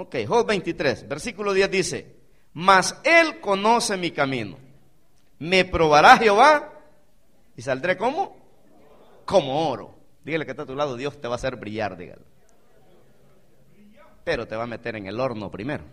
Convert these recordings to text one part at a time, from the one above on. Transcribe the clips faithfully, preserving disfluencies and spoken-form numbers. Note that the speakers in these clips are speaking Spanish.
Ok, Job veintitrés, versículo diez dice: mas él conoce mi camino. Me probará Jehová y saldré como como oro. Dígale que está a tu lado: Dios te va a hacer brillar, dígale. Pero te va a meter en el horno primero.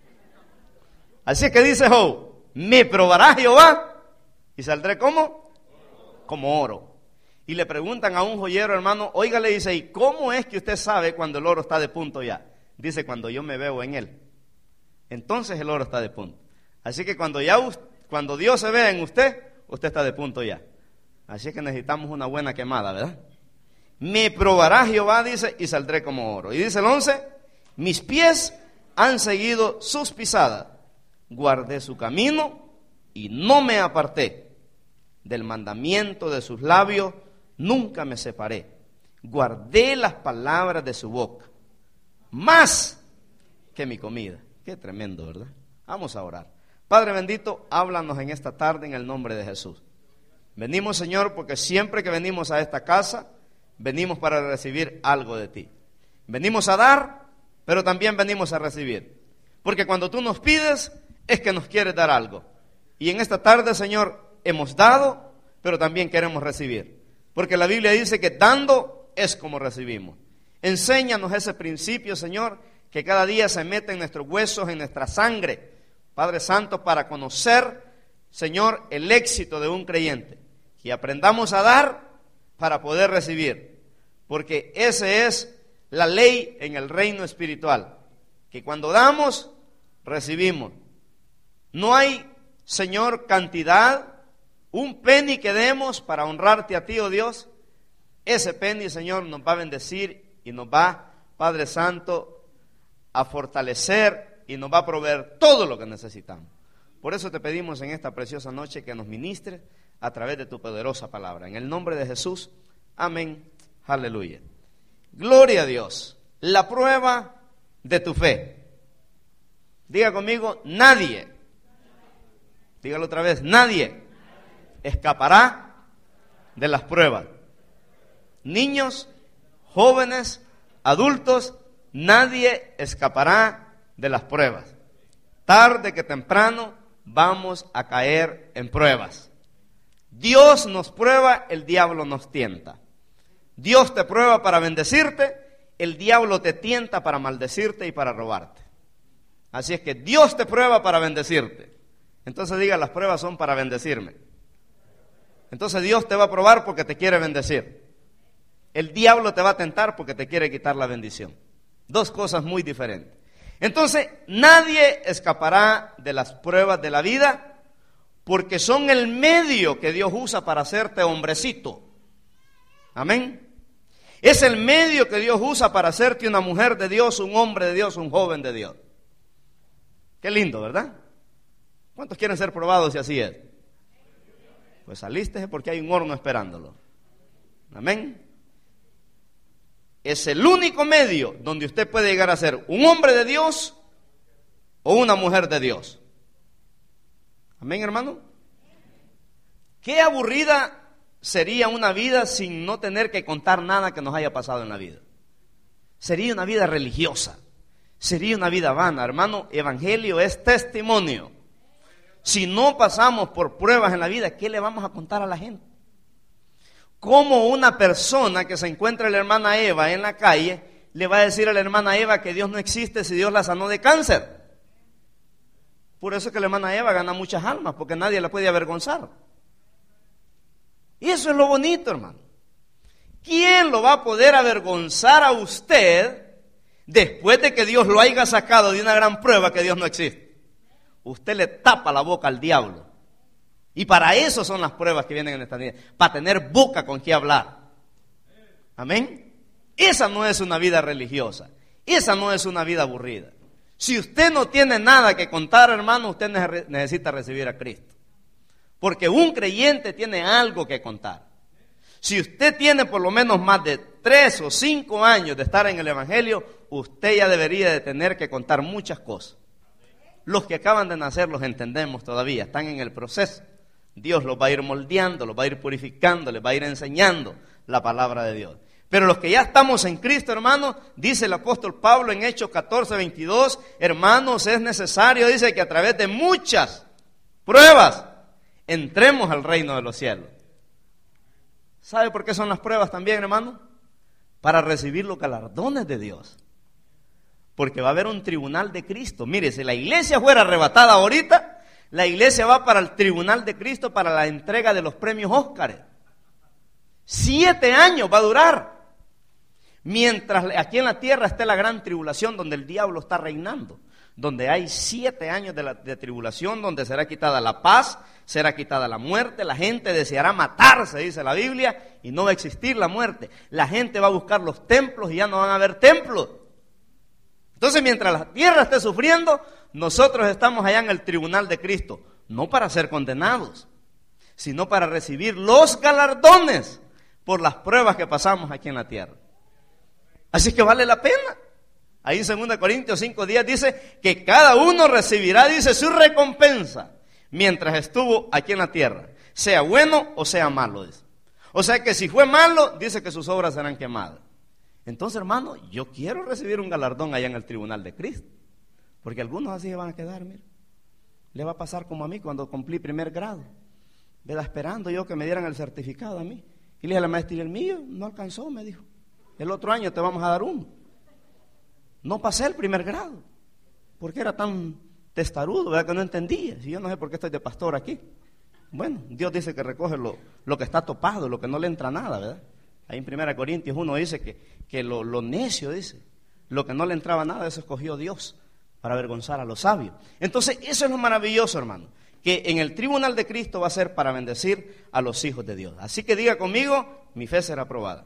Así es que dice Job: me probará Jehová y saldré como como oro. Y le preguntan a un joyero, hermano, oiga, le dice: ¿y cómo es que usted sabe cuando el oro está de punto ya? Dice: cuando yo me veo en él, entonces el oro está de punto. Así que cuando ya cuando Dios se ve en usted, usted está de punto ya. Así que necesitamos una buena quemada, ¿verdad? Me probará Jehová, dice, y saldré como oro. Y dice el once: mis pies han seguido sus pisadas, guardé su camino y no me aparté. Del mandamiento de sus labios nunca me separé. Guardé las palabras de su boca, más que mi comida. Qué tremendo, ¿verdad? Vamos a orar. Padre bendito, háblanos en esta tarde en el nombre de Jesús. Venimos, Señor, porque siempre que venimos a esta casa, venimos para recibir algo de ti. Venimos a dar, pero también venimos a recibir. Porque cuando tú nos pides, es que nos quieres dar algo. Y en esta tarde, Señor, hemos dado, pero también queremos recibir. Porque la Biblia dice que dando es como recibimos. Enséñanos ese principio, Señor, que cada día se mete en nuestros huesos, en nuestra sangre, Padre Santo, para conocer, Señor, el éxito de un creyente. Y aprendamos a dar para poder recibir. Porque esa es la ley en el reino espiritual. Que cuando damos, recibimos. No hay, Señor, cantidad, un penny que demos para honrarte a ti, oh Dios. Ese penny, Señor, nos va a bendecir y nos va, Padre Santo, a fortalecer y nos va a proveer todo lo que necesitamos. Por eso te pedimos en esta preciosa noche que nos ministres a través de tu poderosa palabra. En el nombre de Jesús, amén, aleluya. Gloria a Dios. La prueba de tu fe. Diga conmigo: nadie, dígalo otra vez, nadie escapará de las pruebas. Niños, jóvenes, adultos, nadie escapará de las pruebas. Tarde que temprano vamos a caer en pruebas. Dios nos prueba, el diablo nos tienta. Dios te prueba para bendecirte, el diablo te tienta para maldecirte y para robarte. Así es que Dios te prueba para bendecirte. Entonces diga: las pruebas son para bendecirme. Entonces Dios te va a probar porque te quiere bendecir. El diablo te va a tentar porque te quiere quitar la bendición. Dos cosas muy diferentes. Entonces, nadie escapará de las pruebas de la vida porque son el medio que Dios usa para hacerte hombrecito. Amén. Es el medio que Dios usa para hacerte una mujer de Dios, un hombre de Dios, un joven de Dios. Qué lindo, ¿verdad? ¿Cuántos quieren ser probados si así es? Pues saliste porque hay un horno esperándolo. Amén. Es el único medio donde usted puede llegar a ser un hombre de Dios o una mujer de Dios. Amén, hermano. Qué aburrida sería una vida sin no tener que contar nada que nos haya pasado en la vida. Sería una vida religiosa. Sería una vida vana, hermano. Evangelio es testimonio. Si no pasamos por pruebas en la vida, ¿qué le vamos a contar a la gente? ¿Cómo una persona que se encuentra la hermana Eva en la calle le va a decir a la hermana Eva que Dios no existe si Dios la sanó de cáncer? Por eso es que la hermana Eva gana muchas almas, porque nadie la puede avergonzar. Y eso es lo bonito, hermano. ¿Quién lo va a poder avergonzar a usted después de que Dios lo haya sacado de una gran prueba que Dios no existe? Usted le tapa la boca al diablo. Y para eso son las pruebas que vienen en esta vida, para tener boca con qué hablar. Amén. Esa no es una vida religiosa, esa no es una vida aburrida. Si usted no tiene nada que contar, hermano, usted necesita recibir a Cristo. Porque un creyente tiene algo que contar. Si usted tiene por lo menos más de tres o cinco años de estar en el Evangelio, usted ya debería de tener que contar muchas cosas. Los que acaban de nacer los entendemos todavía, están en el proceso. Dios los va a ir moldeando, los va a ir purificando, les va a ir enseñando la palabra de Dios. Pero los que ya estamos en Cristo, hermanos, dice el apóstol Pablo en Hechos catorce, veintidós, hermanos, es necesario, dice, que a través de muchas pruebas entremos al reino de los cielos. ¿Sabe por qué son las pruebas también, hermano? Para recibir los galardones de Dios. Porque va a haber un tribunal de Cristo. Mire, si la iglesia fuera arrebatada ahorita, la iglesia va para el tribunal de Cristo para la entrega de los premios Óscar. Siete años va a durar. Mientras aquí en la tierra esté la gran tribulación donde el diablo está reinando. Donde hay siete años de, la, de tribulación, donde será quitada la paz, será quitada la muerte, la gente deseará matarse, dice la Biblia, y no va a existir la muerte. La gente va a buscar los templos y ya no van a haber templos. Entonces, mientras la tierra esté sufriendo, nosotros estamos allá en el tribunal de Cristo, no para ser condenados, sino para recibir los galardones por las pruebas que pasamos aquí en la tierra. Así que vale la pena. Ahí en segunda Corintios cinco diez dice que cada uno recibirá, dice, su recompensa mientras estuvo aquí en la tierra, sea bueno o sea malo, dice. O sea que si fue malo, dice que sus obras serán quemadas. Entonces, hermano, yo quiero recibir un galardón allá en el tribunal de Cristo, porque algunos así se van a quedar, mire. Le va a pasar como a mí cuando cumplí primer grado, ¿verdad? Esperando yo que me dieran el certificado a mí. Y le dije a la maestra, ¿y el mío? No alcanzó, me dijo. El otro año te vamos a dar uno. No pasé el primer grado, porque era tan testarudo, ¿verdad? Que no entendía. Si yo no sé por qué estoy de pastor aquí. Bueno, Dios dice que recoge lo, lo que está topado, lo que no le entra nada, ¿verdad? Ahí en primera Corintios uno dice que, que lo, lo necio, dice, lo que no le entraba nada, eso escogió Dios para avergonzar a los sabios. Entonces, eso es lo maravilloso, hermano, que en el tribunal de Cristo va a ser para bendecir a los hijos de Dios. Así que diga conmigo, mi fe será aprobada.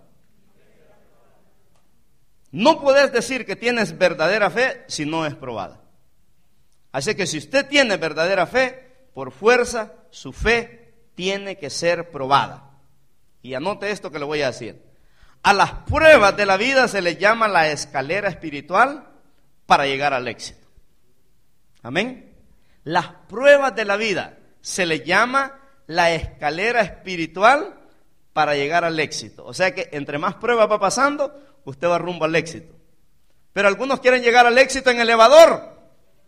No podés decir que tienes verdadera fe si no es probada. Así que si usted tiene verdadera fe, por fuerza, su fe tiene que ser probada. Y anote esto que le voy a decir. A las pruebas de la vida se les llama la escalera espiritual para llegar al éxito. Amén. Las pruebas de la vida se les llama la escalera espiritual para llegar al éxito. O sea que entre más pruebas va pasando, usted va rumbo al éxito. Pero algunos quieren llegar al éxito en elevador.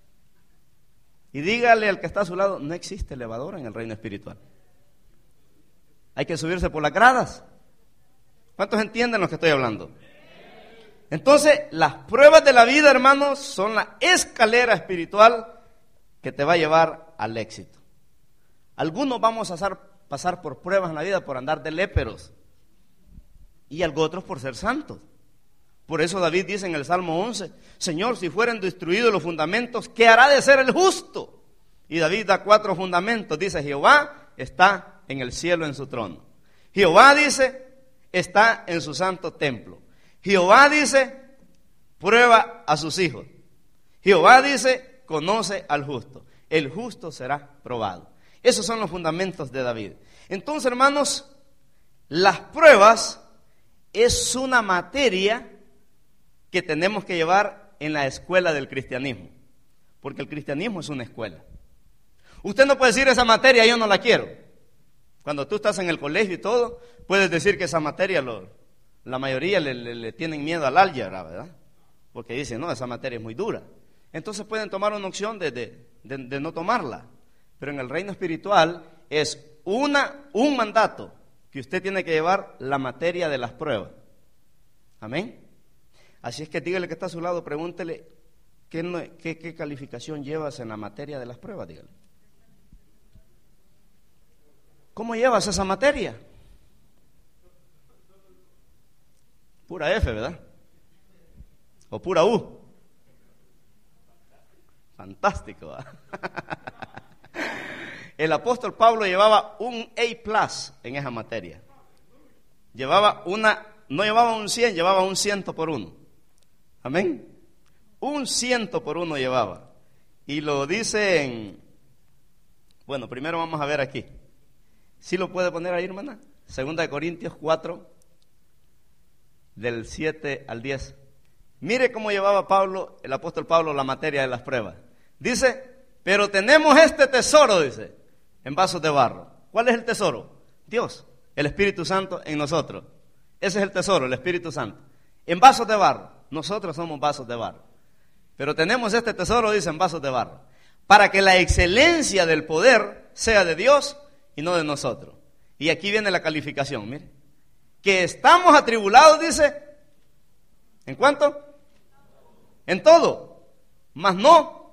Y dígale al que está a su lado, no existe elevador en el reino espiritual. Hay que subirse por las gradas. ¿Cuántos entienden lo que estoy hablando? Entonces, las pruebas de la vida, hermanos, son la escalera espiritual que te va a llevar al éxito. Algunos vamos a pasar, pasar por pruebas en la vida por andar de léperos. Y otros por ser santos. Por eso David dice en el Salmo once, Señor, si fueren destruidos los fundamentos, ¿qué hará de ser el justo? Y David da cuatro fundamentos. Dice, Jehová está en el cielo en su trono. Jehová dice, está en su santo templo. Jehová dice, prueba a sus hijos. Jehová dice, conoce al justo. El justo será probado. Esos son los fundamentos de David. Entonces, hermanos, las pruebas es una materia que tenemos que llevar en la escuela del cristianismo, porque el cristianismo es una escuela. Usted no puede decir esa materia yo no la quiero. Cuando tú estás en el colegio y todo, puedes decir que esa materia, lo, la mayoría le, le, le tienen miedo al álgebra, ¿verdad? Porque dicen, no, esa materia es muy dura. Entonces pueden tomar una opción de, de, de, de no tomarla. Pero en el reino espiritual es una, un mandato que usted tiene que llevar la materia de las pruebas. Amén. Así es que dígale que está a su lado, pregúntele qué, qué, qué calificación llevas en la materia de las pruebas, dígale. ¿Cómo llevas esa materia? Pura F, ¿verdad? O pura U. Fantástico, ¿verdad? El apóstol Pablo llevaba un A plus en esa materia. Llevaba una, no llevaba un cien, llevaba un ciento por uno. Amén. Un ciento por uno llevaba. Y lo dice en, bueno, primero vamos a ver aquí. ¿Sí lo puede poner ahí, hermana? Segunda de Corintios cuatro, del siete al diez. Mire cómo llevaba Pablo, el apóstol Pablo, la materia de las pruebas. Dice, pero tenemos este tesoro, dice, en vasos de barro. ¿Cuál es el tesoro? Dios, el Espíritu Santo en nosotros. Ese es el tesoro, el Espíritu Santo. En vasos de barro. Nosotros somos vasos de barro. Pero tenemos este tesoro, dice, en vasos de barro. Para que la excelencia del poder sea de Dios y no de nosotros. Y aquí viene la calificación, mire. Que estamos atribulados, dice. ¿En cuánto? En todo. Mas no.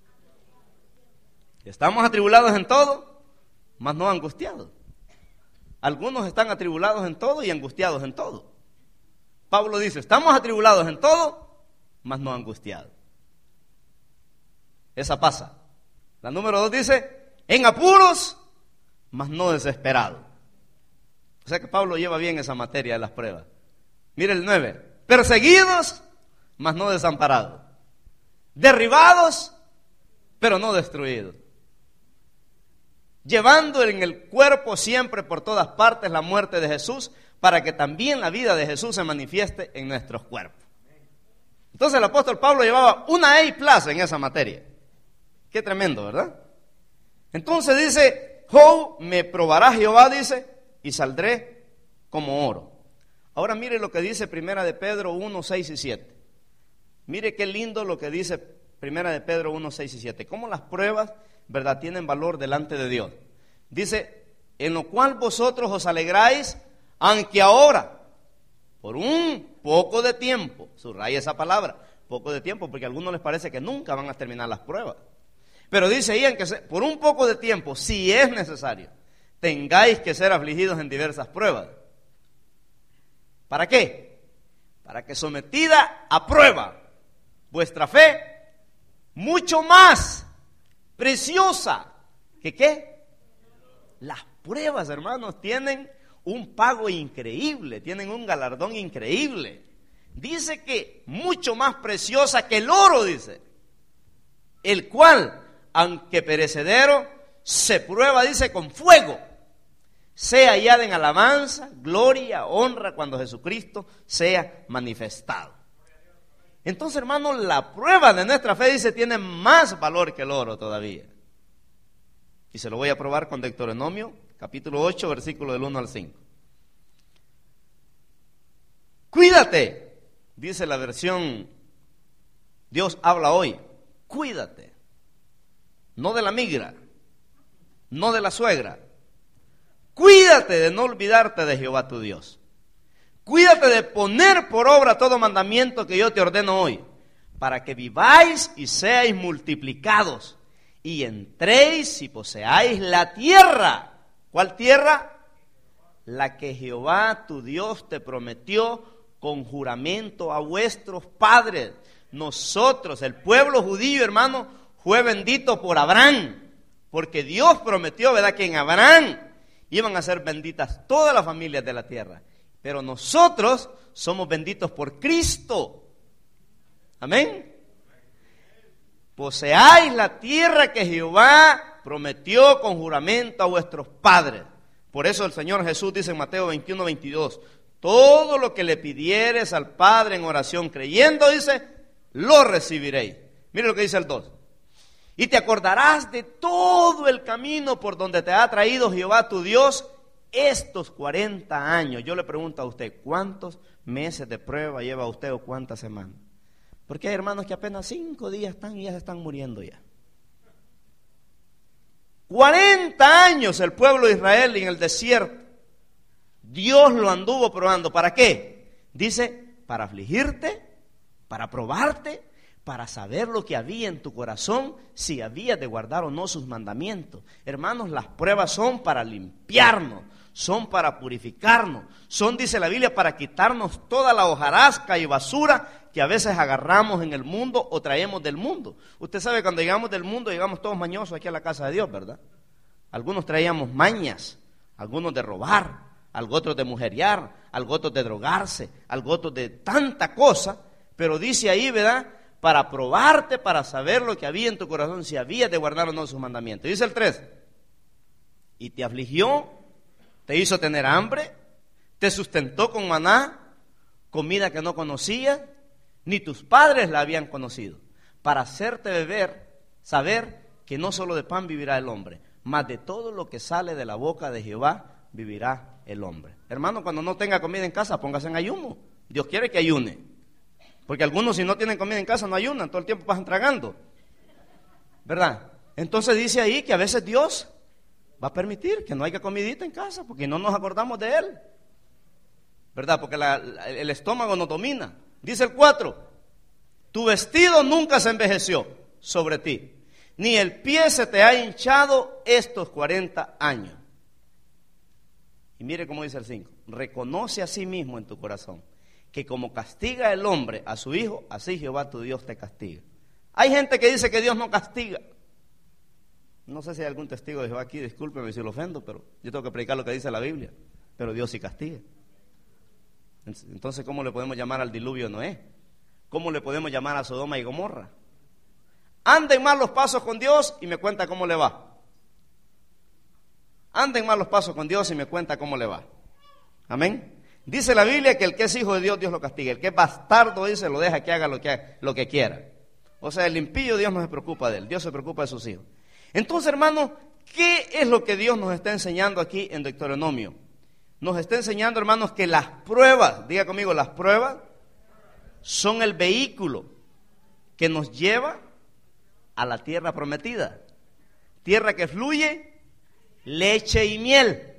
Estamos atribulados en todo, mas no angustiados. Algunos están atribulados en todo y angustiados en todo. Pablo dice, estamos atribulados en todo, mas no angustiados. Esa pasa. La número dos dice, en apuros, mas no desesperados. O sea que Pablo lleva bien esa materia de las pruebas. Mire el nueve, perseguidos, mas no desamparados. Derribados, pero no destruidos. Llevando en el cuerpo siempre por todas partes la muerte de Jesús, para que también la vida de Jesús se manifieste en nuestros cuerpos. Entonces el apóstol Pablo llevaba una A plus en esa materia. Qué tremendo, ¿verdad? Entonces dice, oh, me probará Jehová, dice, y saldré como oro. Ahora mire lo que dice Primera de Pedro uno, seis y siete. Mire qué lindo lo que dice Primera de Pedro uno, seis y siete. Cómo las pruebas, ¿verdad?, tienen valor delante de Dios. Dice, en lo cual vosotros os alegráis, aunque ahora, por un poco de tiempo, subraya esa palabra, poco de tiempo, porque a algunos les parece que nunca van a terminar las pruebas. Pero dice ahí, en que se, por un poco de tiempo, si es necesario, tengáis que ser afligidos en diversas pruebas. ¿Para qué? Para que sometida a prueba vuestra fe, mucho más preciosa que ¿qué? Las pruebas, hermanos, tienen un pago increíble, tienen un galardón increíble. Dice que mucho más preciosa que el oro, dice, el cual, aunque perecedero, se prueba, dice, con fuego, sea hallada en alabanza, gloria, honra, cuando Jesucristo sea manifestado. Entonces, hermanos, la prueba de nuestra fe, dice, tiene más valor que el oro todavía. Y se lo voy a probar con Deuteronomio, capítulo ocho, versículo del uno al cinco. Cuídate, dice la versión Dios habla hoy, cuídate, no de la migra, no de la suegra. Cuídate de no olvidarte de Jehová tu Dios. Cuídate de poner por obra todo mandamiento que yo te ordeno hoy, para que viváis y seáis multiplicados, y entréis y poseáis la tierra. ¿Cuál tierra? La que Jehová tu Dios te prometió con juramento a vuestros padres. Nosotros, el pueblo judío, hermano, fue bendito por Abraham, porque Dios prometió, ¿verdad?, que en Abraham iban a ser benditas todas las familias de la tierra. Pero nosotros somos benditos por Cristo. Amén. Poseáis la tierra que Jehová prometió con juramento a vuestros padres. Por eso el Señor Jesús dice en Mateo veintiuno, veintidós, todo lo que le pidieres al Padre en oración creyendo, dice, lo recibiréis. Mire lo que dice el dos. Y te acordarás de todo el camino por donde te ha traído Jehová tu Dios estos cuarenta años. Yo le pregunto a usted, ¿cuántos meses de prueba lleva usted o cuántas semanas? Porque hay hermanos que apenas cinco días están y ya se están muriendo ya. cuarenta años el pueblo de Israel en el desierto. Dios lo anduvo probando. ¿Para qué? Dice, para afligirte, para probarte, para saber lo que había en tu corazón, si había de guardar o no sus mandamientos. Hermanos, las pruebas son para limpiarnos, son para purificarnos, son, dice la Biblia, para quitarnos toda la hojarasca y basura que a veces agarramos en el mundo o traemos del mundo. Usted sabe, cuando llegamos del mundo, llegamos todos mañosos aquí a la casa de Dios, ¿verdad? Algunos traíamos mañas, algunos de robar, algo otros de mujeriar, algo otros de drogarse, algo otros de tanta cosa, pero dice ahí, ¿verdad?, para probarte, para saber lo que había en tu corazón, si había de guardar o no sus mandamientos. Dice el tres, y te afligió, te hizo tener hambre, te sustentó con maná, comida que no conocías, ni tus padres la habían conocido, para hacerte beber, saber que no solo de pan vivirá el hombre, mas de todo lo que sale de la boca de Jehová vivirá el hombre. Hermano, cuando no tenga comida en casa, póngase en ayuno. Dios quiere que ayune. Porque algunos, si no tienen comida en casa, no ayunan, todo el tiempo pasan tragando, ¿verdad? Entonces dice ahí que a veces Dios va a permitir que no haya comidita en casa, porque no nos acordamos de Él, ¿verdad? Porque la, la, el estómago nos domina. Dice el cuatro, tu vestido nunca se envejeció sobre ti, ni el pie se te ha hinchado estos cuarenta años. Y mire cómo dice el cinco, reconoce a sí mismo en tu corazón que como castiga el hombre a su hijo, así Jehová tu Dios te castiga. Hay gente que dice que Dios no castiga. No sé si hay algún testigo de Jehová aquí, discúlpeme si lo ofendo, pero yo tengo que predicar lo que dice la Biblia. Pero Dios sí castiga. Entonces, ¿cómo le podemos llamar al diluvio de Noé? ¿Cómo le podemos llamar a Sodoma y Gomorra? Anden mal los pasos con Dios y me cuenta cómo le va. Anden mal los pasos con Dios y me cuenta cómo le va. Amén. Dice la Biblia que el que es hijo de Dios, Dios lo castiga. El que es bastardo, dice, lo deja que haga lo que, lo que quiera. O sea, el impío, Dios no se preocupa de él. Dios se preocupa de sus hijos. Entonces, hermanos, ¿qué es lo que Dios nos está enseñando aquí en Deuteronomio? Nos está enseñando, hermanos, que las pruebas, diga conmigo, las pruebas son el vehículo que nos lleva a la tierra prometida. Tierra que fluye leche y miel.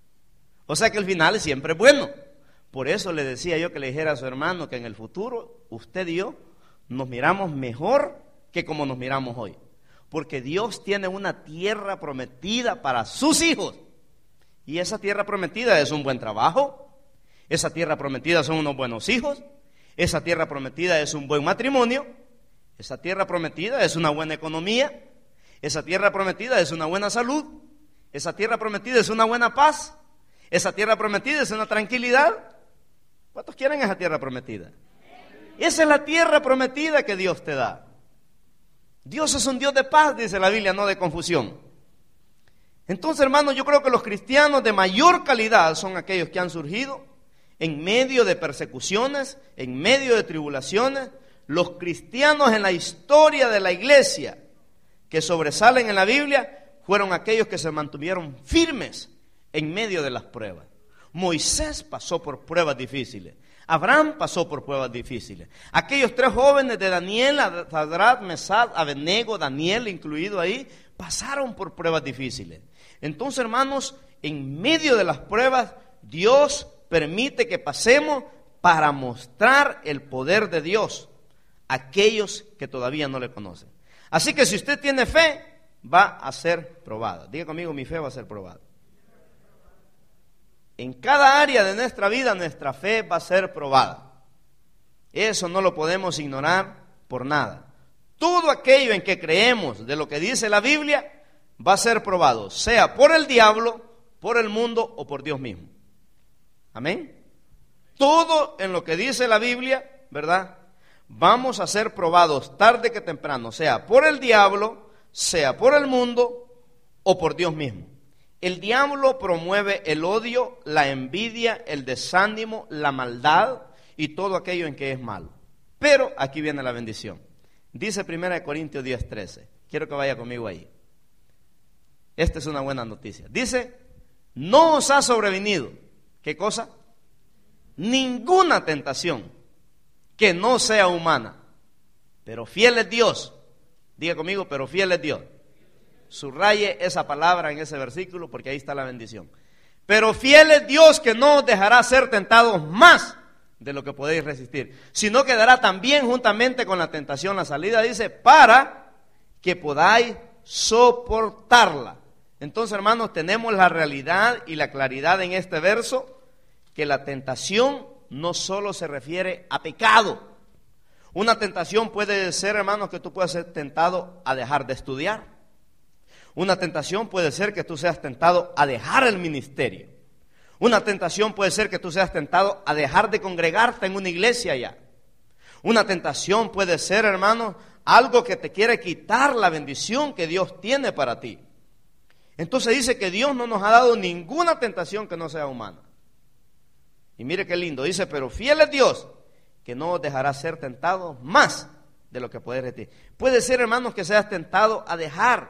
O sea que el final siempre es bueno. Por eso le decía yo que le dijera a su hermano que en el futuro, usted y yo, nos miramos mejor que como nos miramos hoy. Porque Dios tiene una tierra prometida para sus hijos. Y esa tierra prometida es un buen trabajo. Esa tierra prometida son unos buenos hijos. Esa tierra prometida es un buen matrimonio. Esa tierra prometida es una buena economía. Esa tierra prometida es una buena salud. Esa tierra prometida es una buena paz. Esa tierra prometida es una tranquilidad. ¿Cuántos quieren esa tierra prometida? Esa es la tierra prometida que Dios te da. Dios es un Dios de paz, dice la Biblia, no de confusión. Entonces, hermanos, yo creo que los cristianos de mayor calidad son aquellos que han surgido en medio de persecuciones, en medio de tribulaciones. Los cristianos en la historia de la iglesia que sobresalen en la Biblia fueron aquellos que se mantuvieron firmes en medio de las pruebas. Moisés pasó por pruebas difíciles. Abraham pasó por pruebas difíciles. Aquellos tres jóvenes de Daniel, Sadrach, Mesach, Abednego, Daniel incluido ahí, pasaron por pruebas difíciles. Entonces, hermanos, en medio de las pruebas, Dios permite que pasemos para mostrar el poder de Dios a aquellos que todavía no le conocen. Así que si usted tiene fe, va a ser probada. Diga conmigo, mi fe va a ser probada. En cada área de nuestra vida, nuestra fe va a ser probada. Eso no lo podemos ignorar por nada. Todo aquello en que creemos de lo que dice la Biblia va a ser probado, sea por el diablo, por el mundo o por Dios mismo. Amén. Todo en lo que dice la Biblia, ¿verdad? Vamos a ser probados tarde que temprano, sea por el diablo, sea por el mundo o por Dios mismo. El diablo promueve el odio, la envidia, el desánimo, la maldad y todo aquello en que es malo. Pero aquí viene la bendición. Dice primera de Corintios diez, trece. Quiero que vaya conmigo ahí. Esta es una buena noticia. Dice, no os ha sobrevenido, ¿qué cosa? Ninguna tentación que no sea humana. Pero fiel es Dios. Diga conmigo, pero fiel es Dios. Subraye esa palabra en ese versículo porque ahí está la bendición. Pero fiel es Dios que no os dejará ser tentados más de lo que podéis resistir, sino que dará también juntamente con la tentación la salida, dice, para que podáis soportarla. Entonces, hermanos, tenemos la realidad y la claridad en este verso que la tentación no solo se refiere a pecado. Una tentación puede ser, hermanos, que tú puedas ser tentado a dejar de estudiar. Una tentación puede ser que tú seas tentado a dejar el ministerio. Una tentación puede ser que tú seas tentado a dejar de congregarte en una iglesia ya. Una tentación puede ser, hermano, algo que te quiere quitar la bendición que Dios tiene para ti. Entonces dice que Dios no nos ha dado ninguna tentación que no sea humana. Y mire qué lindo, dice, pero fiel es Dios que no os dejará ser tentados más de lo que podéis resistir. Puede ser, hermanos, que seas tentado a dejar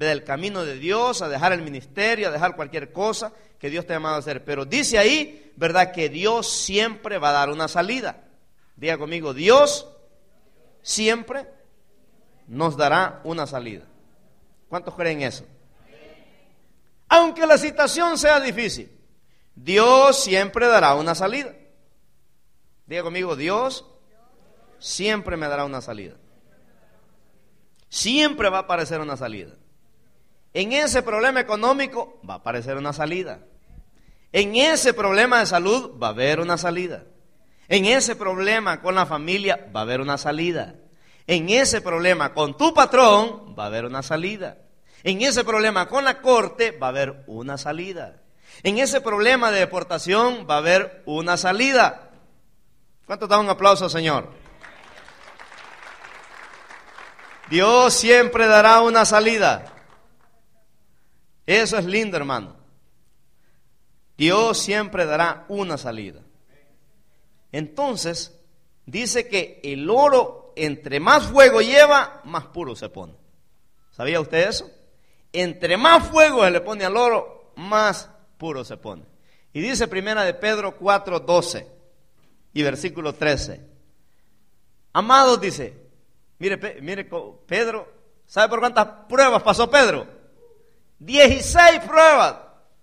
del camino de Dios, a dejar el ministerio, a dejar cualquier cosa que Dios te ha llamado a hacer. Pero dice ahí, ¿verdad?, que Dios siempre va a dar una salida. Diga conmigo, Dios siempre nos dará una salida. ¿Cuántos creen eso? Aunque la situación sea difícil, Dios siempre dará una salida. Diga conmigo, Dios siempre me dará una salida. Siempre va a aparecer una salida. En ese problema económico va a aparecer una salida. En ese problema de salud va a haber una salida. En ese problema con la familia va a haber una salida. En ese problema con tu patrón va a haber una salida. En ese problema con la corte va a haber una salida. En ese problema de deportación va a haber una salida. ¿Cuánto da un aplauso, Señor? Dios siempre dará una salida. Eso es lindo, hermano. Dios siempre dará una salida. Entonces, dice que el oro, entre más fuego lleva, más puro se pone. ¿Sabía usted eso? Entre más fuego se le pone al oro, más puro se pone. Y dice primera de Pedro cuatro, doce y versículo trece. Amados, dice, mire, mire Pedro, ¿sabe por cuántas pruebas pasó Pedro? dieciséis pruebas.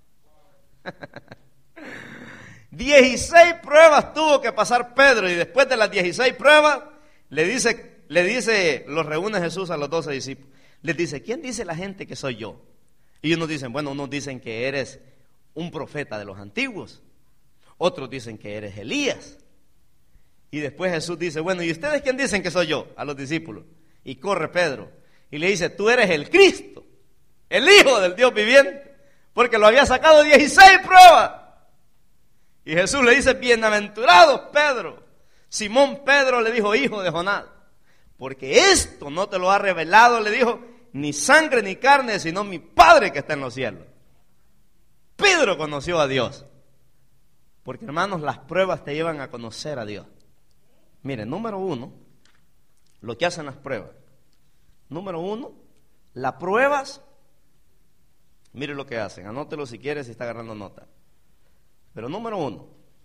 dieciséis pruebas tuvo que pasar Pedro, y después de las dieciséis pruebas le dice, le dice, los reúne Jesús a los doce discípulos. Les dice, ¿quién dice la gente que soy yo? Y unos dicen, bueno, unos dicen que eres un profeta de los antiguos. Otros dicen que eres Elías. Y después Jesús dice, bueno, ¿y ustedes quién dicen que soy yo? A los discípulos. Y corre Pedro y le dice, tú eres el Cristo, el Hijo del Dios viviente, porque lo había sacado dieciséis pruebas. Y Jesús le dice, bienaventurado Pedro. Simón Pedro le dijo, hijo de Jonás, porque esto no te lo ha revelado, le dijo, ni sangre ni carne, sino mi Padre que está en los cielos. Pedro conoció a Dios. Porque, hermanos, las pruebas te llevan a conocer a Dios. Miren, número uno, lo que hacen las pruebas. Número uno, las pruebas, mire lo que hacen, anótelo si quieres, si está agarrando nota. Pero número uno,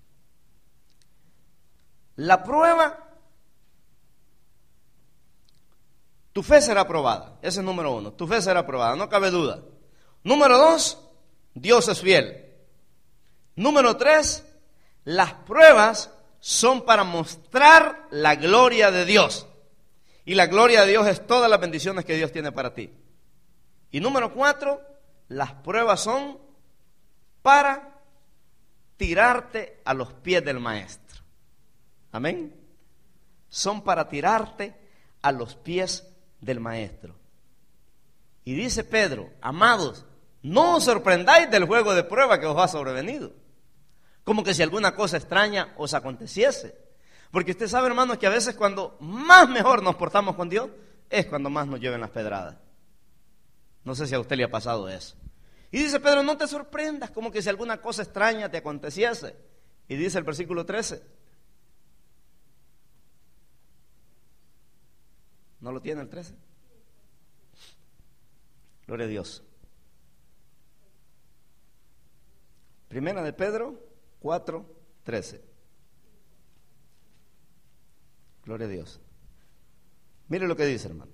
la prueba, tu fe será probada. Ese es número uno, tu fe será probada, no cabe duda. Número dos, Dios es fiel. Número tres, las pruebas son para mostrar la gloria de Dios. Y la gloria de Dios es todas las bendiciones que Dios tiene para ti. Y número cuatro, las pruebas son para tirarte a los pies del maestro. Amén. Son para tirarte a los pies del maestro. Y dice Pedro, amados, no os sorprendáis del juego de prueba que os ha sobrevenido, como que si alguna cosa extraña os aconteciese. Porque usted sabe, hermanos, que a veces cuando más mejor nos portamos con Dios, es cuando más nos lleven las pedradas. No sé si a usted le ha pasado eso. Y dice Pedro, no te sorprendas, como que si alguna cosa extraña te aconteciese. Y dice el versículo trece. ¿No lo tiene el trece? Gloria a Dios. Primera de Pedro cuatro, trece. Gloria a Dios. Mire lo que dice, hermano.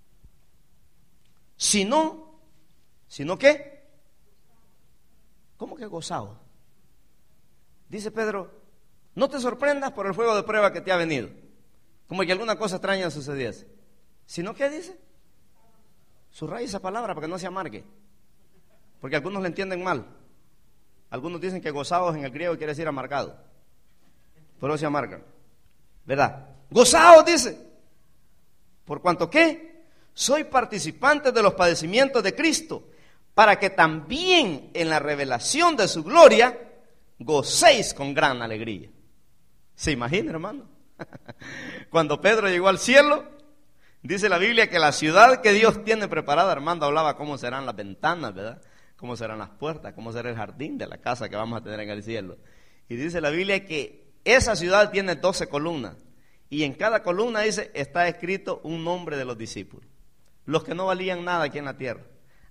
Si no, si no ¿qué? ¿Cómo que gozado? Dice Pedro, no te sorprendas por el fuego de prueba que te ha venido, como que alguna cosa extraña sucediese. Sino ¿qué dice? Subraya esa palabra para que no se amargue, porque algunos le entienden mal. Algunos dicen que gozados en el griego quiere decir amargado, pero se amargan, ¿verdad? Gozaos, dice, por cuanto que soy participante de los padecimientos de Cristo, para que también en la revelación de su gloria gocéis con gran alegría. ¿Se imagina, hermano? Cuando Pedro llegó al cielo, dice la Biblia que la ciudad que Dios tiene preparada, Armando hablaba cómo serán las ventanas, ¿verdad? Cómo serán las puertas, cómo será el jardín de la casa que vamos a tener en el cielo. Y dice la Biblia que esa ciudad tiene doce columnas. Y en cada columna, dice, está escrito un nombre de los discípulos. Los que no valían nada aquí en la tierra.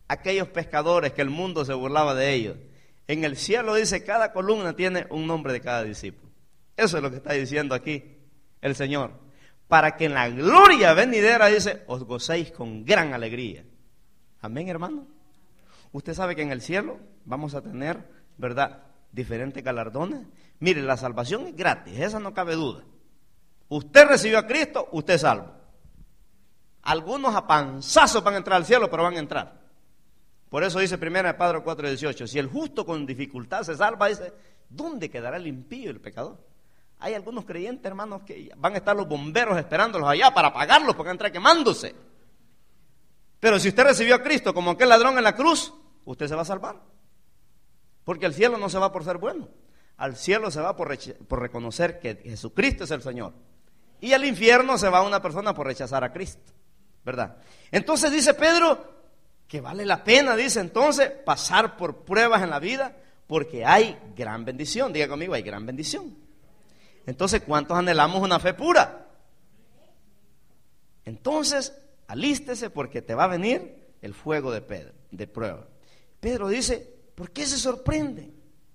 aquellos pescadores que el mundo se burlaba de ellos. En el cielo dice, cada columna tiene un nombre de cada discípulo. Eso es lo que está diciendo aquí el Señor. Para que en la gloria venidera, dice, os gocéis con gran alegría. Amén, hermano. Usted sabe que en el cielo vamos a tener, ¿verdad?, diferentes galardones. Mire, la salvación es gratis, esa no cabe duda. Usted recibió a Cristo, usted es salvo. Algunos a panzazos van a entrar al cielo, pero van a entrar. Por eso dice primera de Pedro cuatro dieciocho, si el justo con dificultad se salva, dice, ¿dónde quedará el impío y el pecador? Hay algunos creyentes, hermanos, que van a estar los bomberos esperándolos allá para apagarlos porque van a entrar quemándose. Pero si usted recibió a Cristo como aquel ladrón en la cruz, usted se va a salvar. Porque al cielo no se va por ser bueno. Al cielo se va por, por reconocer que Jesucristo es el Señor. Y al infierno se va una persona por rechazar a Cristo, ¿verdad? Entonces dice Pedro que vale la pena, dice entonces, pasar por pruebas en la vida porque hay gran bendición. Diga conmigo, hay gran bendición. Entonces, ¿cuántos anhelamos una fe pura? Entonces, alístese porque te va a venir el fuego de Pedro, de prueba. Pedro dice, ¿por qué se sorprenden?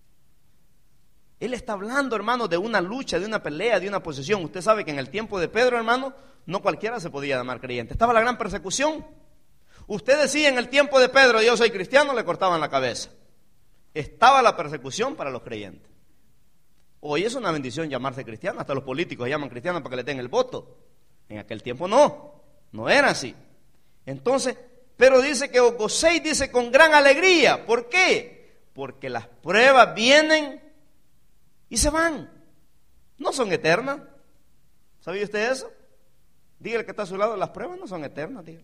Él está hablando, hermano, de una lucha, de una pelea, de una posesión. Usted sabe que en el tiempo de Pedro, hermano, no cualquiera se podía llamar creyente. Estaba la gran persecución. Usted decía en el tiempo de Pedro, yo soy cristiano, le cortaban la cabeza. Estaba la persecución para los creyentes. Hoy es una bendición llamarse cristiano, hasta los políticos se llaman cristianos para que le den el voto. En aquel tiempo no, no era así. Entonces, pero dice que os gocéis, dice, con gran alegría. ¿Por qué? Porque las pruebas vienen y se van. No son eternas. ¿Sabía usted eso? Dígale que está a su lado, las pruebas no son eternas, dígale.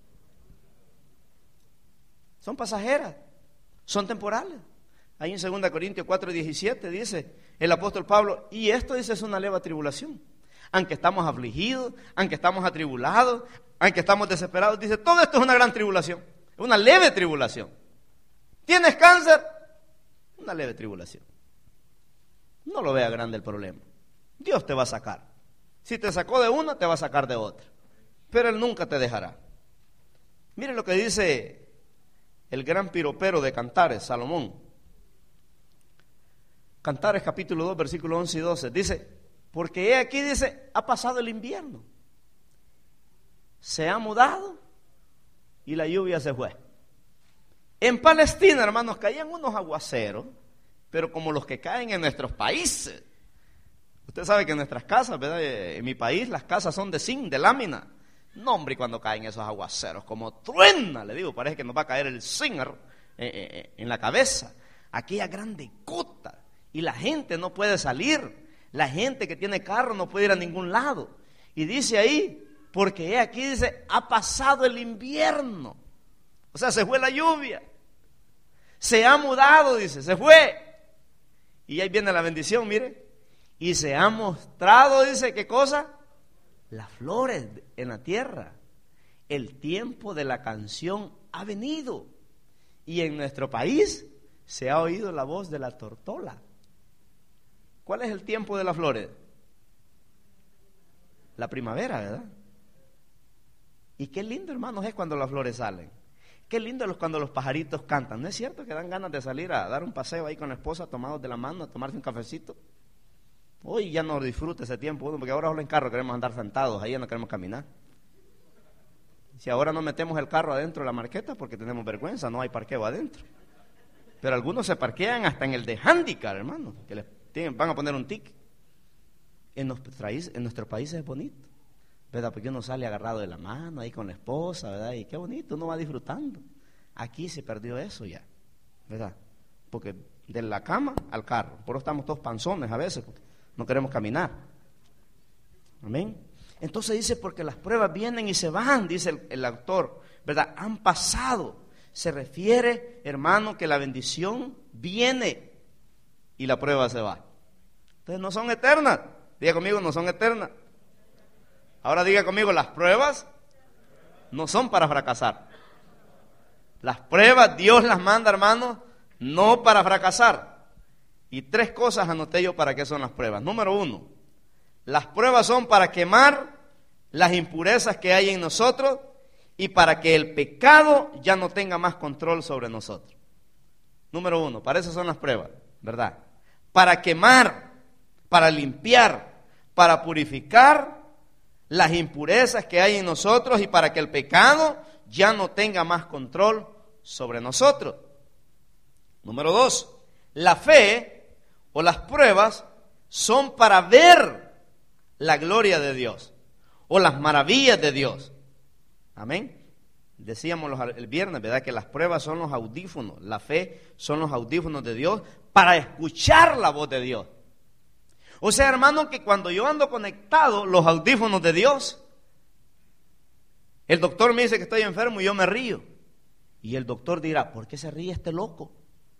Son pasajeras, son temporales. Ahí en segunda Corintios cuatro diecisiete dice el apóstol Pablo, y esto dice es una leve tribulación. Aunque estamos afligidos, aunque estamos atribulados, aunque estamos desesperados, dice, todo esto es una gran tribulación, una leve tribulación. ¿Tienes cáncer? Una leve tribulación. No lo vea grande el problema. Dios te va a sacar. Si te sacó de una, te va a sacar de otra. Pero Él nunca te dejará. Miren lo que dice el gran piropero de Cantares, Salomón. Cantares capítulo dos, versículos once y doce. Dice, porque he aquí, dice, ha pasado el invierno. Se ha mudado y la lluvia se fue. En Palestina, hermanos, caían unos aguaceros, pero como los que caen en nuestros países. Usted sabe que en nuestras casas, ¿verdad? En mi país las casas son de zinc, de lámina. No, hombre, cuando caen esos aguaceros, como truena, le digo, parece que nos va a caer el zinc en la cabeza. Aquella grande cota. Y la gente no puede salir. La gente que tiene carro no puede ir a ningún lado. Y dice ahí, porque aquí dice, ha pasado el invierno. O sea, se fue la lluvia. Se ha mudado, dice, se fue. Y ahí viene la bendición, mire. Y se ha mostrado, dice, ¿qué cosa? Las flores en la tierra. El tiempo de la canción ha venido. Y en nuestro país se ha oído la voz de la tortola. ¿Cuál es el tiempo de las flores? La primavera, ¿verdad? Y qué lindo, hermanos, es cuando las flores salen. Qué lindo es cuando los pajaritos cantan. ¿No es cierto que dan ganas de salir a dar un paseo ahí con la esposa, tomados de la mano, a tomarse un cafecito? Hoy ya no disfruta ese tiempo, porque ahora solo en carro queremos andar sentados, ahí ya no queremos caminar. Si ahora no metemos el carro adentro de la marqueta porque tenemos vergüenza, no hay parqueo adentro. Pero algunos se parquean hasta en el de handicap, hermano, que les tienen, van a poner un ticket. En nuestro país, en nuestro país es bonito, ¿verdad? Porque uno sale agarrado de la mano ahí con la esposa, ¿verdad? Y qué bonito, uno va disfrutando. Aquí se perdió eso ya, ¿verdad? Porque de la cama al carro, por eso estamos todos panzones a veces, porque no queremos caminar. Amén. Entonces dice, porque las pruebas vienen y se van, dice el, el autor, ¿verdad? Han pasado. Se refiere, hermano, que la bendición viene y la prueba se va. Entonces no son eternas. Diga conmigo, no son eternas. Ahora diga conmigo, las pruebas no son para fracasar. Las pruebas Dios las manda, hermano, no para fracasar. Y tres cosas anoté yo para qué son las pruebas. Número uno, las pruebas son para quemar las impurezas que hay en nosotros y para que el pecado ya no tenga más control sobre nosotros. Número uno, para eso son las pruebas, ¿verdad? Para quemar, para limpiar, para purificar las impurezas que hay en nosotros y para que el pecado ya no tenga más control sobre nosotros. Número dos, la fe o las pruebas son para ver la gloria de Dios o las maravillas de Dios. Amén. Decíamos los, el viernes, ¿verdad? Que las pruebas son los audífonos, la fe son los audífonos de Dios para escuchar la voz de Dios. O sea, hermano, que cuando yo ando conectado, los audífonos de Dios, el doctor me dice que estoy enfermo y yo me río. Y el doctor dirá, ¿por qué se ríe este loco?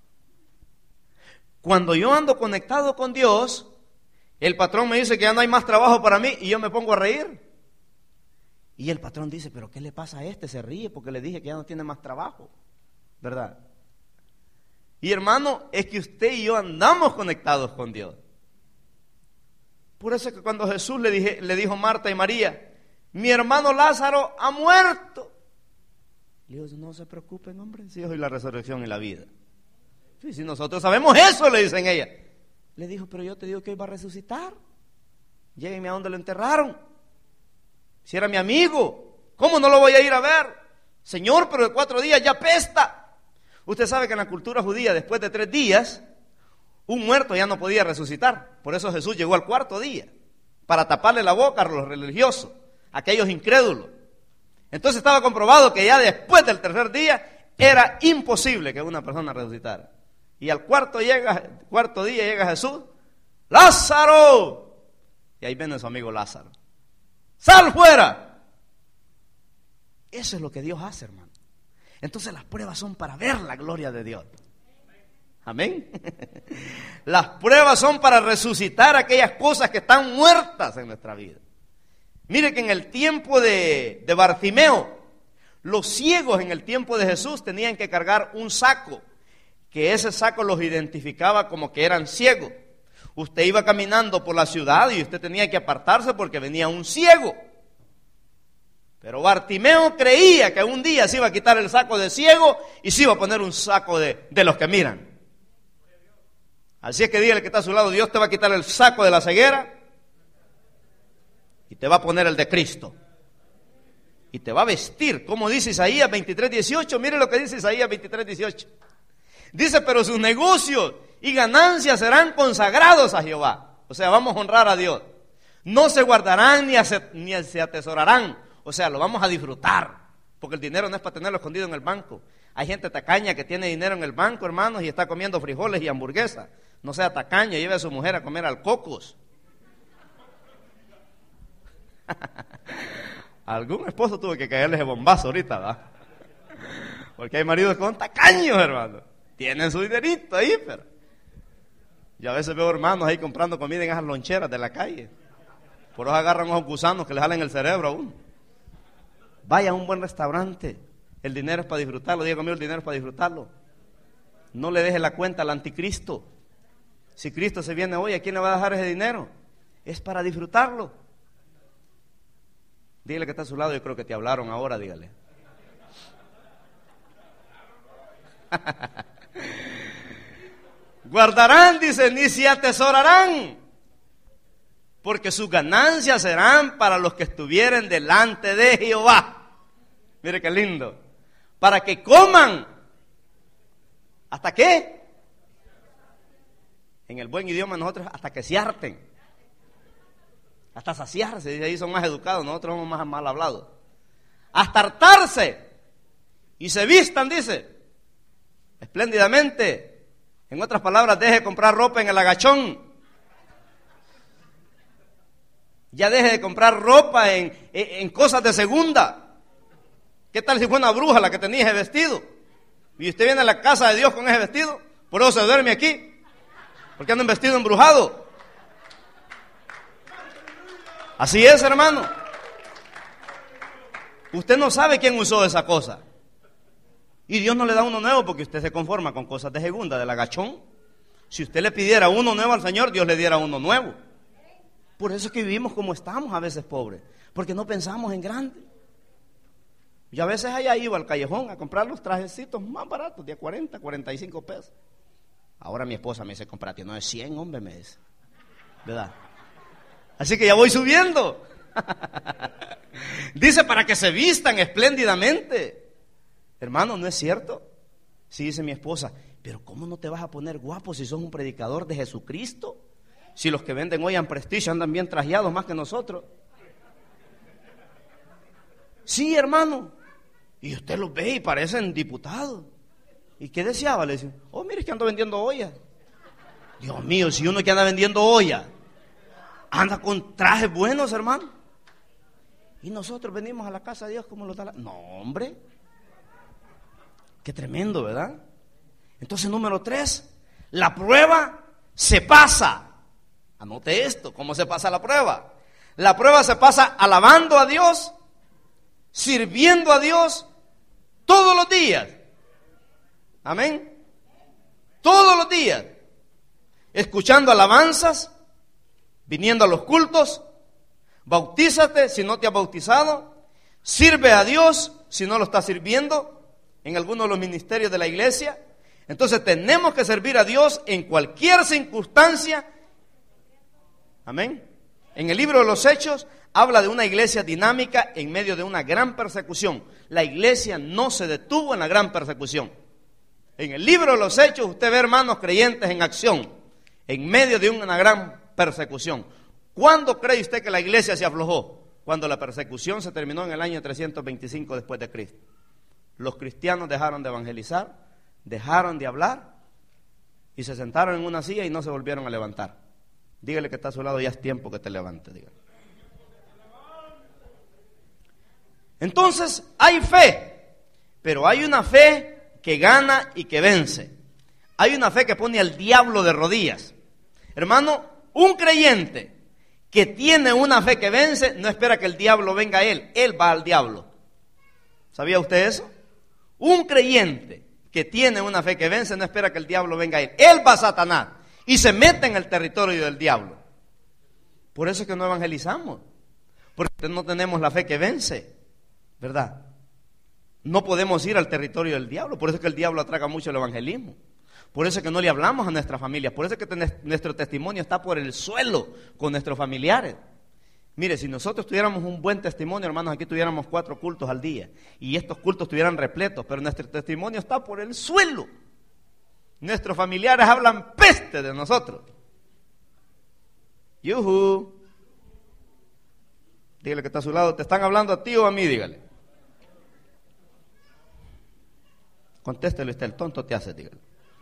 Cuando yo ando conectado con Dios, el patrón me dice que ya no hay más trabajo para mí y yo me pongo a reír. Y el patrón dice, ¿pero qué le pasa a este? Se ríe porque le dije que ya no tiene más trabajo, ¿verdad? Y hermano, es que usted y yo andamos conectados con Dios. Por eso es que cuando Jesús le, dije, le dijo a Marta y María, mi hermano Lázaro ha muerto. Le dijo, no se preocupen, hombre, si yo soy la resurrección y la vida. Sí, si nosotros sabemos eso, le dicen ella. Le dijo, pero yo te digo que hoy va a resucitar. Lléguenme a donde lo enterraron. Si era mi amigo, ¿cómo no lo voy a ir a ver? Señor, pero de cuatro días ya apesta. Usted sabe que en la cultura judía, después de tres días, un muerto ya no podía resucitar. Por eso Jesús llegó al cuarto día, para taparle la boca a los religiosos, a aquellos incrédulos. Entonces estaba comprobado que ya después del tercer día era imposible que una persona resucitara. Y al cuarto, llega, cuarto día llega Jesús, ¡Lázaro! Y ahí viene su amigo Lázaro. ¡Sal fuera! Eso es lo que Dios hace, hermano. Entonces las pruebas son para ver la gloria de Dios. Amén. Las pruebas son para resucitar aquellas cosas que están muertas en nuestra vida. Mire que en el tiempo de, de Bartimeo, los ciegos en el tiempo de Jesús tenían que cargar un saco, que ese saco los identificaba como que eran ciegos. Usted iba caminando por la ciudad y usted tenía que apartarse porque venía un ciego. Pero Bartimeo creía que un día se iba a quitar el saco de ciego y se iba a poner un saco de, de los que miran. Así es que dígale que está a su lado, Dios te va a quitar el saco de la ceguera y te va a poner el de Cristo. Y te va a vestir, como dice Isaías veintitrés dieciocho, mire lo que dice Isaías veintitrés dieciocho. Dice, pero sus negocios y ganancias serán consagrados a Jehová. O sea, vamos a honrar a Dios. No se guardarán ni, se, ni se atesorarán. O sea, lo vamos a disfrutar. Porque el dinero no es para tenerlo escondido en el banco. Hay gente tacaña que tiene dinero en el banco, hermanos, y está comiendo frijoles y hamburguesas. No sea tacaña, lleve a su mujer a comer alcocos. Algún esposo tuvo que caerle ese bombazo ahorita, ¿va? Porque hay maridos con tacaños, hermano. Tienen su dinerito ahí, pero... Yo a veces veo hermanos ahí comprando comida en esas loncheras de la calle. Por eso agarran unos gusanos que les jalen el cerebro a uno. Vaya a un buen restaurante. El dinero es para disfrutarlo. Diga conmigo, el dinero es para disfrutarlo. No le deje la cuenta al anticristo. Si Cristo se viene hoy, ¿a quién le va a dejar ese dinero? Es para disfrutarlo. Dígale que está a su lado, yo creo que te hablaron ahora, dígale. Guardarán, dice, ni se atesorarán, porque sus ganancias serán para los que estuvieren delante de Jehová. Mire qué lindo. Para que coman. ¿Hasta qué? En el buen idioma nosotros, hasta que se harten. Hasta saciarse, dice, ahí son más educados, nosotros somos más mal hablados. Hasta hartarse. Y se vistan, dice, espléndidamente. En otras palabras, deje de comprar ropa en el agachón. Ya deje de comprar ropa en, en, en cosas de segunda. ¿Qué tal si fue una bruja la que tenía ese vestido? Y usted viene a la casa de Dios con ese vestido. Por eso se duerme aquí. Porque anda en vestido embrujado. Así es, hermano. Usted no sabe quién usó esa cosa. Y Dios no le da uno nuevo porque usted se conforma con cosas de segunda, del agachón. Si usted le pidiera uno nuevo al Señor, Dios le diera uno nuevo. Por eso es que vivimos como estamos a veces pobres. Porque no pensamos en grande. Yo a veces allá iba al callejón a comprar los trajecitos más baratos, de cuarenta, cuarenta y cinco pesos. Ahora mi esposa me dice, comprate uno de cien, hombre, me dice. ¿Verdad? Así que ya voy subiendo. Dice, para que se vistan espléndidamente. Hermano, ¿no es cierto? Sí, dice mi esposa, pero ¿cómo no te vas a poner guapo si sos un predicador de Jesucristo? Si los que venden hoy en Prestigio andan bien trajeados más que nosotros. Sí, hermano. Y usted los ve y parecen diputados. ¿Y qué deseaba? Le dice, oh, mire que ando vendiendo ollas. Dios mío, si uno que anda vendiendo ollas anda con trajes buenos, hermano. Y nosotros venimos a la casa de Dios como los da la... No, hombre. Qué tremendo, ¿verdad? Entonces, número tres, la prueba se pasa. Anote esto, ¿cómo se pasa la prueba? La prueba se pasa alabando a Dios, sirviendo a Dios todos los días. Amén. Todos los días. Escuchando alabanzas, viniendo a los cultos, bautízate si no te has bautizado, sirve a Dios si no lo estás sirviendo en alguno de los ministerios de la iglesia. Entonces tenemos que servir a Dios en cualquier circunstancia. Amén. En el libro de los Hechos habla de una iglesia dinámica en medio de una gran persecución. La iglesia no se detuvo en la gran persecución. En el libro de los Hechos usted ve hermanos creyentes en acción, en medio de una gran persecución. ¿Cuándo cree usted que la iglesia se aflojó? Cuando la persecución se terminó en el año trescientos veinticinco después de Cristo. Los cristianos dejaron de evangelizar, dejaron de hablar y se sentaron en una silla y no se volvieron a levantar. Dígale que está a su lado, ya es tiempo que te levantes. Dígale. Entonces hay fe, pero hay una fe que gana y que vence. Hay una fe que pone al diablo de rodillas. Hermano, un creyente que tiene una fe que vence no espera que el diablo venga a él, él va al diablo. ¿Sabía usted eso? Un creyente que tiene una fe que vence no espera que el diablo venga a él, él va a Satanás y se mete en el territorio del diablo. Por eso es que no evangelizamos, porque no tenemos la fe que vence, ¿verdad? No podemos ir al territorio del diablo, por eso es que el diablo atraca mucho el evangelismo. Por eso es que no le hablamos a nuestra familia, por eso es que nuestro testimonio está por el suelo con nuestros familiares. Mire, si nosotros tuviéramos un buen testimonio, hermanos, aquí tuviéramos cuatro cultos al día y estos cultos estuvieran repletos, pero nuestro testimonio está por el suelo. Nuestros familiares hablan peste de nosotros. Yuhu. Dígale que está a su lado, ¿te están hablando a ti o a mí? Dígale. Contéstele usted, el tonto te hace, dígale.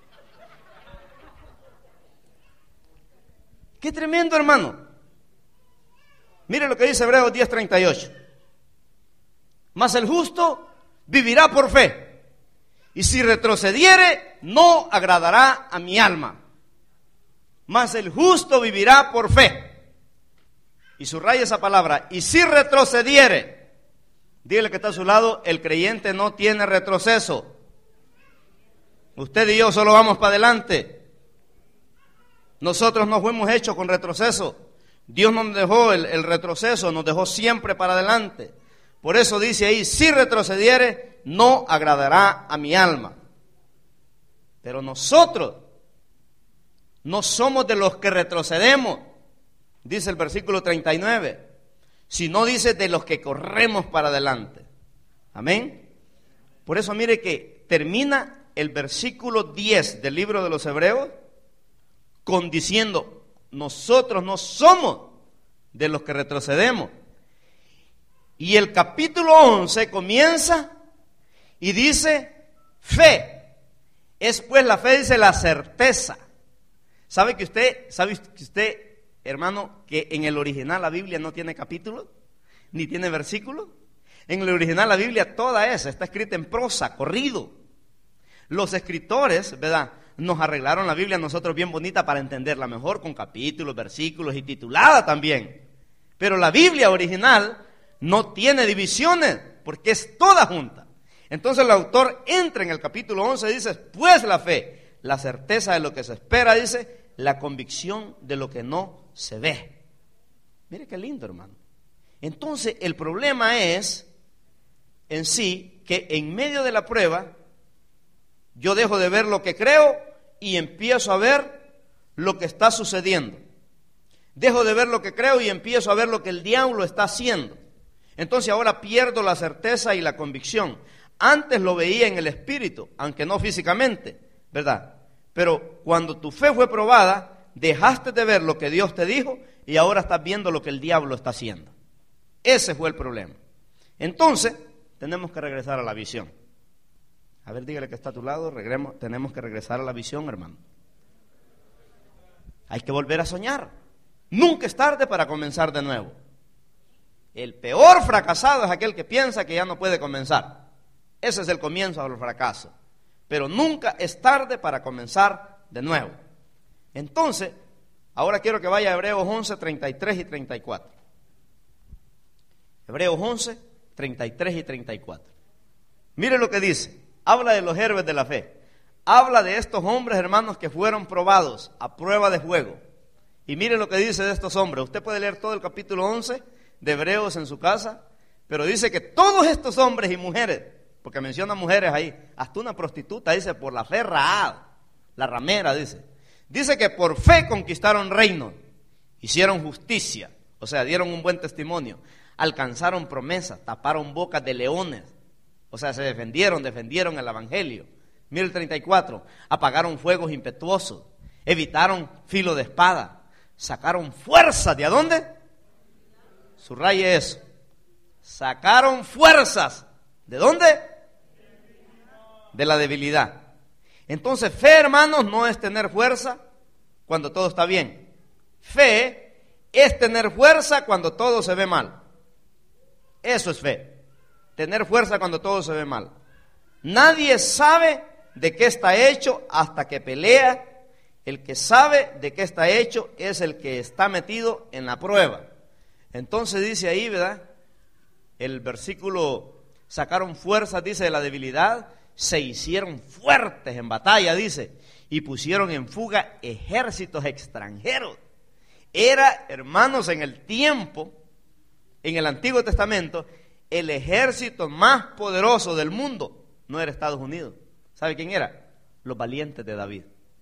Qué tremendo, hermano. Mire lo que dice Hebreos diez treinta y ocho. Mas el justo vivirá por fe, y si retrocediere, no agradará a mi alma. Mas el justo vivirá por fe. Y subraya esa palabra, y si retrocediere. Dígale que está a su lado, el creyente no tiene retroceso. Usted y yo solo vamos para adelante. Nosotros no fuimos hechos con retroceso. Dios no nos dejó el, el retroceso, nos dejó siempre para adelante. Por eso dice ahí, si retrocediere, no agradará a mi alma. Pero nosotros no somos de los que retrocedemos, dice el versículo treinta y nueve, sino dice de los que corremos para adelante. Amén. Por eso mire que termina el versículo diez del libro de los Hebreos con diciendo, nosotros no somos de los que retrocedemos. Y el capítulo once comienza y dice, fe. Es pues la fe, dice la certeza. ¿Sabe que usted, sabe que usted, hermano, que en el original la Biblia no tiene capítulo, ni tiene versículo? En el original la Biblia toda esa está escrita en prosa, corrido. Los escritores, ¿verdad?, nos arreglaron la Biblia nosotros bien bonita para entenderla mejor, con capítulos, versículos y titulada también. Pero la Biblia original no tiene divisiones, porque es toda junta. Entonces el autor entra en el capítulo once y dice, pues la fe, la certeza de lo que se espera, dice, la convicción de lo que no se ve. Mire qué lindo, hermano. Entonces el problema es en sí que en medio de la prueba yo dejo de ver lo que creo y empiezo a ver lo que está sucediendo. Dejo de ver lo que creo y empiezo a ver lo que el diablo está haciendo. Entonces ahora pierdo la certeza y la convicción. Antes lo veía en el espíritu, aunque no físicamente, ¿verdad? Pero cuando tu fe fue probada, dejaste de ver lo que Dios te dijo y ahora estás viendo lo que el diablo está haciendo. Ese fue el problema. Entonces, tenemos que regresar a la visión. A ver, dígale que está a tu lado, regremos, tenemos que regresar a la visión, hermano. Hay que volver a soñar. Nunca es tarde para comenzar de nuevo. El peor fracasado es aquel que piensa que ya no puede comenzar. Ese es el comienzo del fracaso. Pero nunca es tarde para comenzar de nuevo. Entonces, ahora quiero que vaya a Hebreos once, treinta y tres y treinta y cuatro. Hebreos once, treinta y tres y treinta y cuatro. Mire lo que dice. Habla de los héroes de la fe. Habla de estos hombres, hermanos, que fueron probados a prueba de fuego. Y mire lo que dice de estos hombres. Usted puede leer todo el capítulo once de Hebreos en su casa, pero dice que todos estos hombres y mujeres, porque menciona mujeres ahí, hasta una prostituta dice, por la fe Rahab, la ramera dice, dice que por fe conquistaron reinos, hicieron justicia, o sea, dieron un buen testimonio, alcanzaron promesas, taparon bocas de leones, o sea, se defendieron, defendieron el evangelio. Mire el treinta y cuatro, apagaron fuegos impetuosos, evitaron filo de espada, sacaron fuerzas, ¿de a dónde? Subraye eso. Sacaron fuerzas. ¿De dónde? De la debilidad. Entonces, fe, hermanos, no es tener fuerza cuando todo está bien. Fe es tener fuerza cuando todo se ve mal. Eso es fe. Tener fuerza cuando todo se ve mal. Nadie sabe de qué está hecho hasta que pelea. El que sabe de qué está hecho es el que está metido en la prueba. Entonces dice ahí, ¿verdad? El versículo, sacaron fuerzas, dice, de la debilidad, se hicieron fuertes en batalla, dice, y pusieron en fuga ejércitos extranjeros. Era, hermanos, en el tiempo, en el Antiguo Testamento, el ejército más poderoso del mundo no era Estados Unidos. ¿Sabe quién era? Los valientes de David.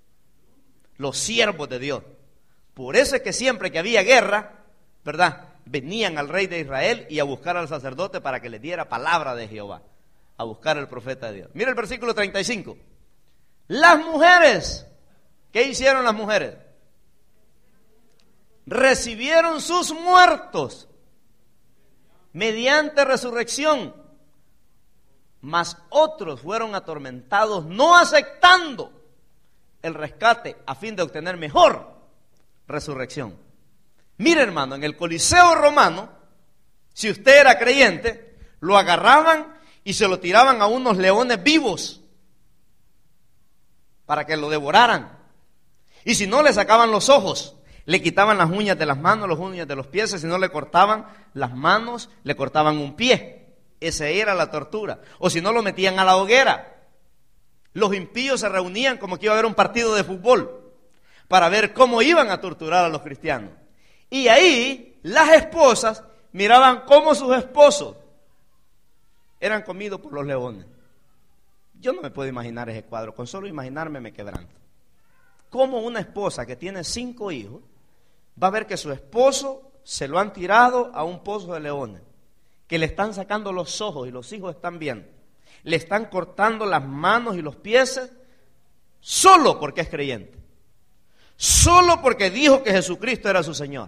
Los siervos de Dios. Por eso es que siempre que había guerra, ¿verdad?, venían al rey de Israel y a buscar al sacerdote para que le diera palabra de Jehová, a buscar al profeta de Dios. Mira el versículo treinta y cinco. Las mujeres, ¿qué hicieron las mujeres? Recibieron sus muertos mediante resurrección, mas otros fueron atormentados no aceptando el rescate a fin de obtener mejor resurrección. Mire, hermano, en el Coliseo romano, si usted era creyente, lo agarraban y se lo tiraban a unos leones vivos para que lo devoraran. Y si no, le sacaban los ojos, le quitaban las uñas de las manos, las uñas de los pies, y si no le cortaban las manos, le cortaban un pie. Esa era la tortura. O si no, lo metían a la hoguera. Los impíos se reunían como que iba a haber un partido de fútbol para ver cómo iban a torturar a los cristianos. Y ahí las esposas miraban cómo sus esposos eran comidos por los leones. Yo no me puedo imaginar ese cuadro, con solo imaginarme me quebranto. Cómo una esposa que tiene cinco hijos va a ver que su esposo se lo han tirado a un pozo de leones, que le están sacando los ojos y los hijos están viendo, le están cortando las manos y los pies solo porque es creyente, solo porque dijo que Jesucristo era su Señor.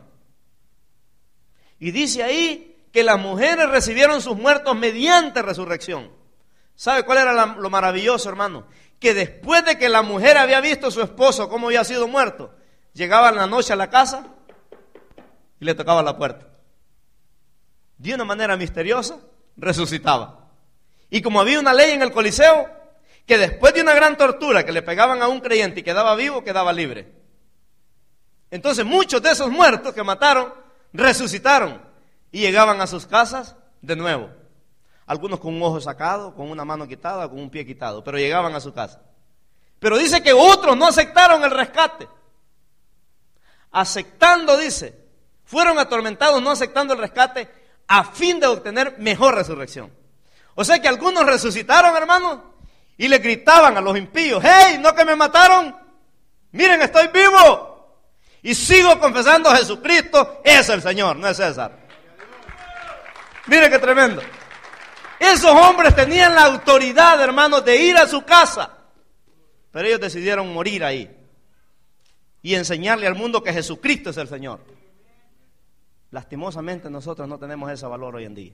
Y dice ahí que las mujeres recibieron sus muertos mediante resurrección. ¿Sabe cuál era la, lo maravilloso, hermano? Que después de que la mujer había visto a su esposo cómo había sido muerto, llegaba en la noche a la casa y le tocaba la puerta. De una manera misteriosa, resucitaba. Y como había una ley en el Coliseo, que después de una gran tortura que le pegaban a un creyente y quedaba vivo, quedaba libre. Entonces muchos de esos muertos que mataron, resucitaron y llegaban a sus casas de nuevo. Algunos con un ojo sacado, con una mano quitada, con un pie quitado, pero llegaban a su casa. Pero dice que otros no aceptaron el rescate. Aceptando, dice, fueron atormentados no aceptando el rescate a fin de obtener mejor resurrección. O sea que algunos resucitaron, hermanos, y le gritaban a los impíos: ¡hey, no que me mataron! ¡Miren, estoy vivo! Y sigo confesando a Jesucristo es el Señor, no es César. Miren qué tremendo. Esos hombres tenían la autoridad, hermanos, de ir a su casa, pero ellos decidieron morir ahí y enseñarle al mundo que Jesucristo es el Señor. Lastimosamente nosotros no tenemos ese valor hoy en día.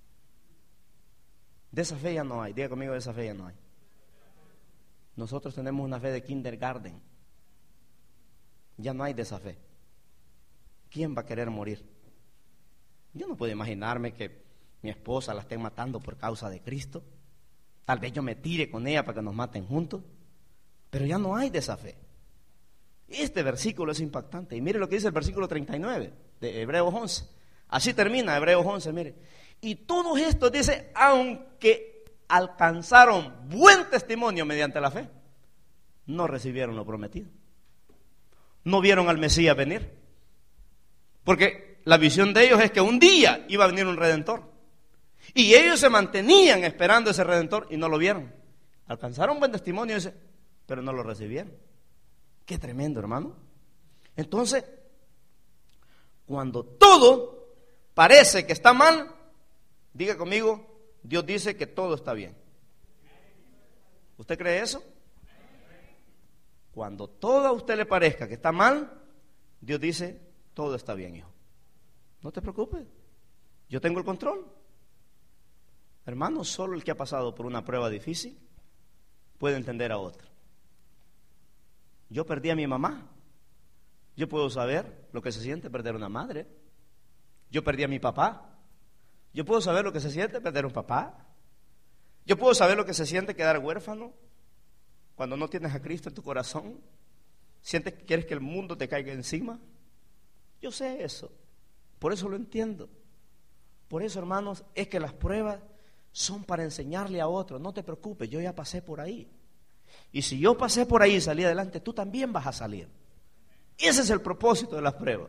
De esa fe ya no hay. Diga conmigo, de esa fe ya no hay. Nosotros tenemos una fe de kindergarten. Ya no hay de esa fe. ¿Quién va a querer morir? Yo no puedo imaginarme que mi esposa la estén matando por causa de Cristo. Tal vez yo me tire con ella para que nos maten juntos. Pero ya no hay de esa fe. Este versículo es impactante. Y mire lo que dice el versículo treinta y nueve de Hebreos once. Así termina Hebreos once, mire. Y todos estos, dice, aunque alcanzaron buen testimonio mediante la fe, no recibieron lo prometido. No vieron al Mesías venir. Porque la visión de ellos es que un día iba a venir un Redentor. Y ellos se mantenían esperando ese Redentor y no lo vieron. Alcanzaron buen testimonio, pero no lo recibieron. Qué tremendo, hermano. Entonces, cuando todo parece que está mal, diga conmigo, Dios dice que todo está bien. ¿Usted cree eso? Cuando todo a usted le parezca que está mal, Dios dice, todo está bien, hijo. No te preocupes, yo tengo el control. Hermano, solo el que ha pasado por una prueba difícil puede entender a otro. Yo perdí a mi mamá. Yo puedo saber lo que se siente perder una madre. Yo perdí a mi papá. Yo puedo saber lo que se siente perder un papá. Yo puedo saber lo que se siente quedar huérfano cuando no tienes a Cristo en tu corazón. Sientes que quieres que el mundo te caiga encima. Yo sé eso. Por eso lo entiendo. Por eso, hermanos, es que las pruebas son para enseñarle a otros. No te preocupes, yo ya pasé por ahí. Y si yo pasé por ahí y salí adelante, tú también vas a salir. Ese es el propósito de las pruebas.